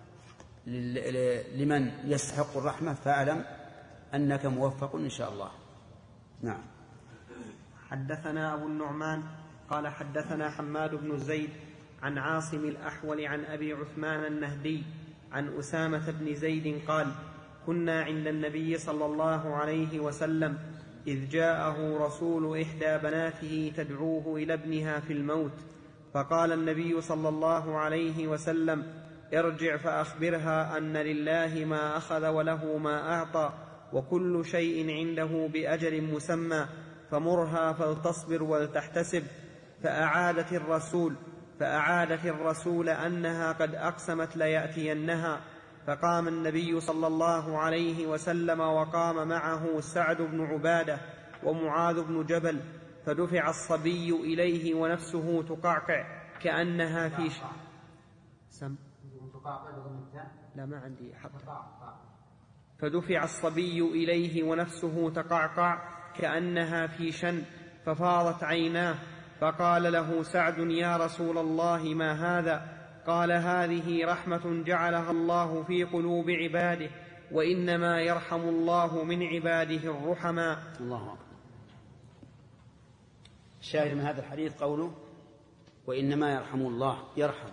لمن يستحق الرحمة فاعلم أنك موفق إن شاء الله. نعم. حدثنا أبو النعمان قال حدثنا حماد بن زيد عن عاصم الأحول عن أبي عثمان النهدي عن أسامة بن زيد قال: كنا عند النبي صلى الله عليه وسلم إذ جاءه رسول إحدى بناته تدعوه إلى ابنها في الموت، فقال النبي صلى الله عليه وسلم: ارجع فأخبرها أن لله ما أخذ وله ما أعطى وكل شيء عنده بأجل مسمى، فمرها فلتصبر ولتحتسب. فأعادت الرسول فأعادت الرسول أنها قد أقسمت ليأتينها. فقام النبي صلى الله عليه وسلم وقام معه سعد بن عبادة ومعاذ بن جبل، فدفع الصبي إليه ونفسه تقعقع كأنها في ش... سم لا ما عندي حق. فدفع الصبي إليه ونفسه تقعقع كأنها في شن، ففاضت عيناه. فقال له سعد: يا رسول الله ما هذا؟ قال: هذه رحمة جعلها الله في قلوب عباده، وإنما يرحم الله من عباده الرحماء. الله أكبر. الشاهد من هذا الحديث قوله: وإنما يرحم الله، يرحم،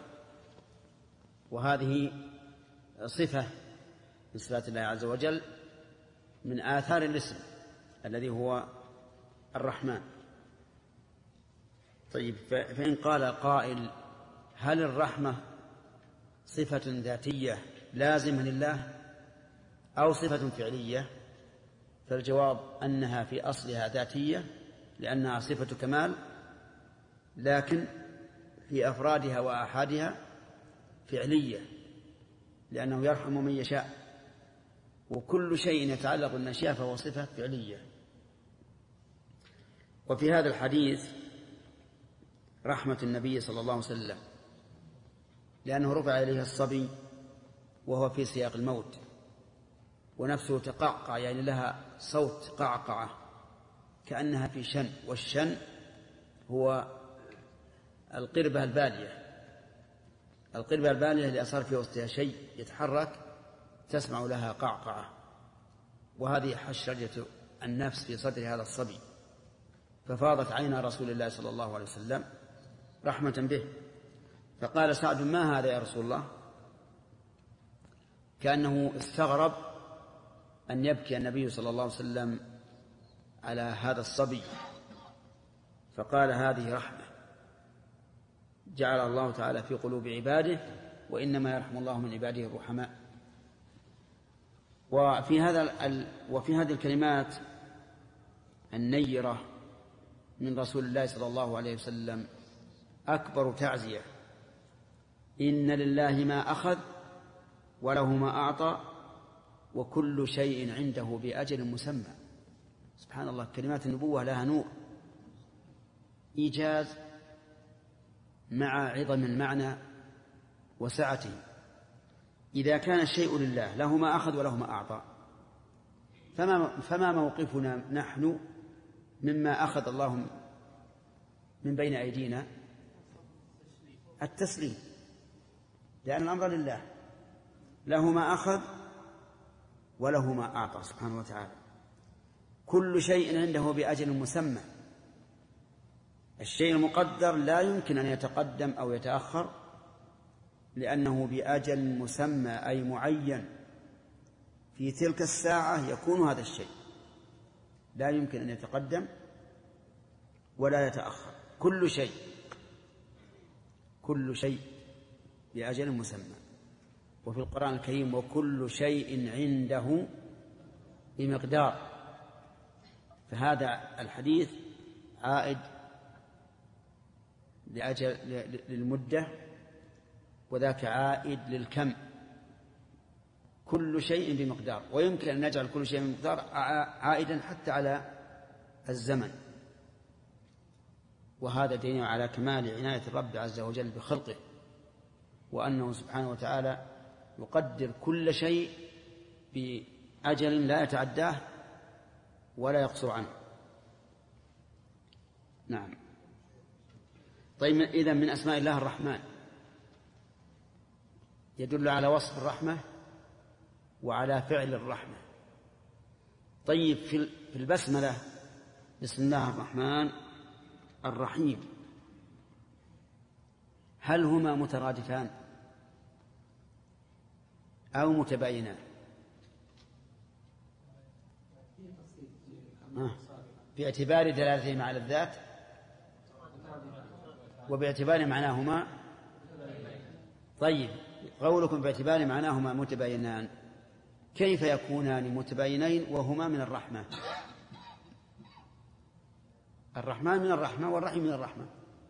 وهذه صفة من صفات الله عز وجل من آثار الاسم الذي هو الرحمن. طيب، فإن قال قائل: هل الرحمة صفة ذاتية لازمة لله أو صفة فعلية؟ فالجواب أنها في أصلها ذاتية لأنها صفة كمال، لكن في أفرادها وآحادها فعلية لأنه يرحم من يشاء، وكل شيء يتعلق بالمشيئة فهو صفة فعلية. وفي هذا الحديث رحمة النبي صلى الله عليه وسلم لأنه رفع إليه الصبي وهو في سياق الموت، ونفسه تقعقع، يعني لها صوت قعقعة كأنها في شن، والشن هو القربة البالية. القربة البالية اللي أصار في وسطها شيء يتحرك تسمع لها قعقعة، وهذه حشرجة النفس في صدر هذا الصبي. ففاضت عينا رسول الله صلى الله عليه وسلم رحمة به. فقال سعد: ما هذا يا رسول الله؟ كأنه استغرب أن يبكي النبي صلى الله عليه وسلم على هذا الصبي، فقال: هذه رحمة جعل الله تعالى في قلوب عباده، وإنما يرحم الله من عباده الرحماء. وفي هذا وفي هذه الكلمات النيرة من رسول الله صلى الله عليه وسلم أكبر تعزية: إن لله ما أخذ وله ما أعطى وكل شيء عنده بأجل مسمى. سبحان الله، كلمات النبوة لها نور، إيجاز مع عظم المعنى وسعته. إذا كان الشيء لله له ما أخذ وله ما أعطى، فما, فما موقفنا نحن مما أخذ الله من بين أيدينا؟ التسليم، لأن الأمر لله، له ما أخذ وله ما أعطى سبحانه وتعالى. كل شيء عنده بأجل مسمى. الشيء المقدر لا يمكن أن يتقدم أو يتأخر لأنه بأجل مسمى، أي معين. في تلك الساعة يكون هذا الشيء، لا يمكن أن يتقدم ولا يتأخر. كل شيء كل شيء بأجل مسمى. وفي القرآن الكريم: وكل شيء عنده بمقدار. فهذا الحديث عائد لأجل للمدة وذاك عائد للكم، كل شيء بمقدار، ويمكن أن نجعل كل شيء بمقدار عائدا حتى على الزمن. وهذا دليل على كمال عناية الرب عز وجل بخلقه، وأنه سبحانه وتعالى يقدر كل شيء بأجل لا يتعداه ولا يقصر عنه. نعم. طيب، إذن من أسماء الله الرحمن، يدل على وصف الرحمة وعلى فعل الرحمة. طيب، في البسملة بسم الله الرحمن الرحيم، هل هما مترادفان أو متباينان؟ آه. باعتبار دلالتهما على الذات وباعتبار معناهما. طيب، قولكم باعتبار معناهما متباينان، كيف يكونان متباينين وهما من الرحمة؟ الرحمن من الرحمة والرحيم من الرحمة.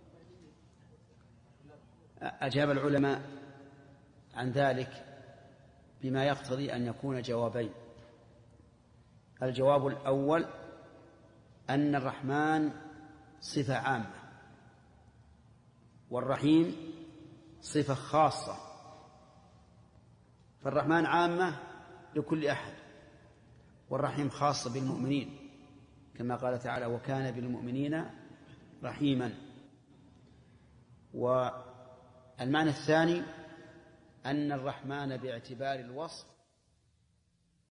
أجاب العلماء عن ذلك بما يقتضي أن يكون جوابين. الجواب الأول أن الرحمن صفة عامة والرحيم صفة خاصة، فالرحمن عامة لكل أحد والرحيم خاصة بالمؤمنين، كما قال تعالى: وكان بالمؤمنين رحيما. والمعنى الثاني أن الرحمن باعتبار الوصف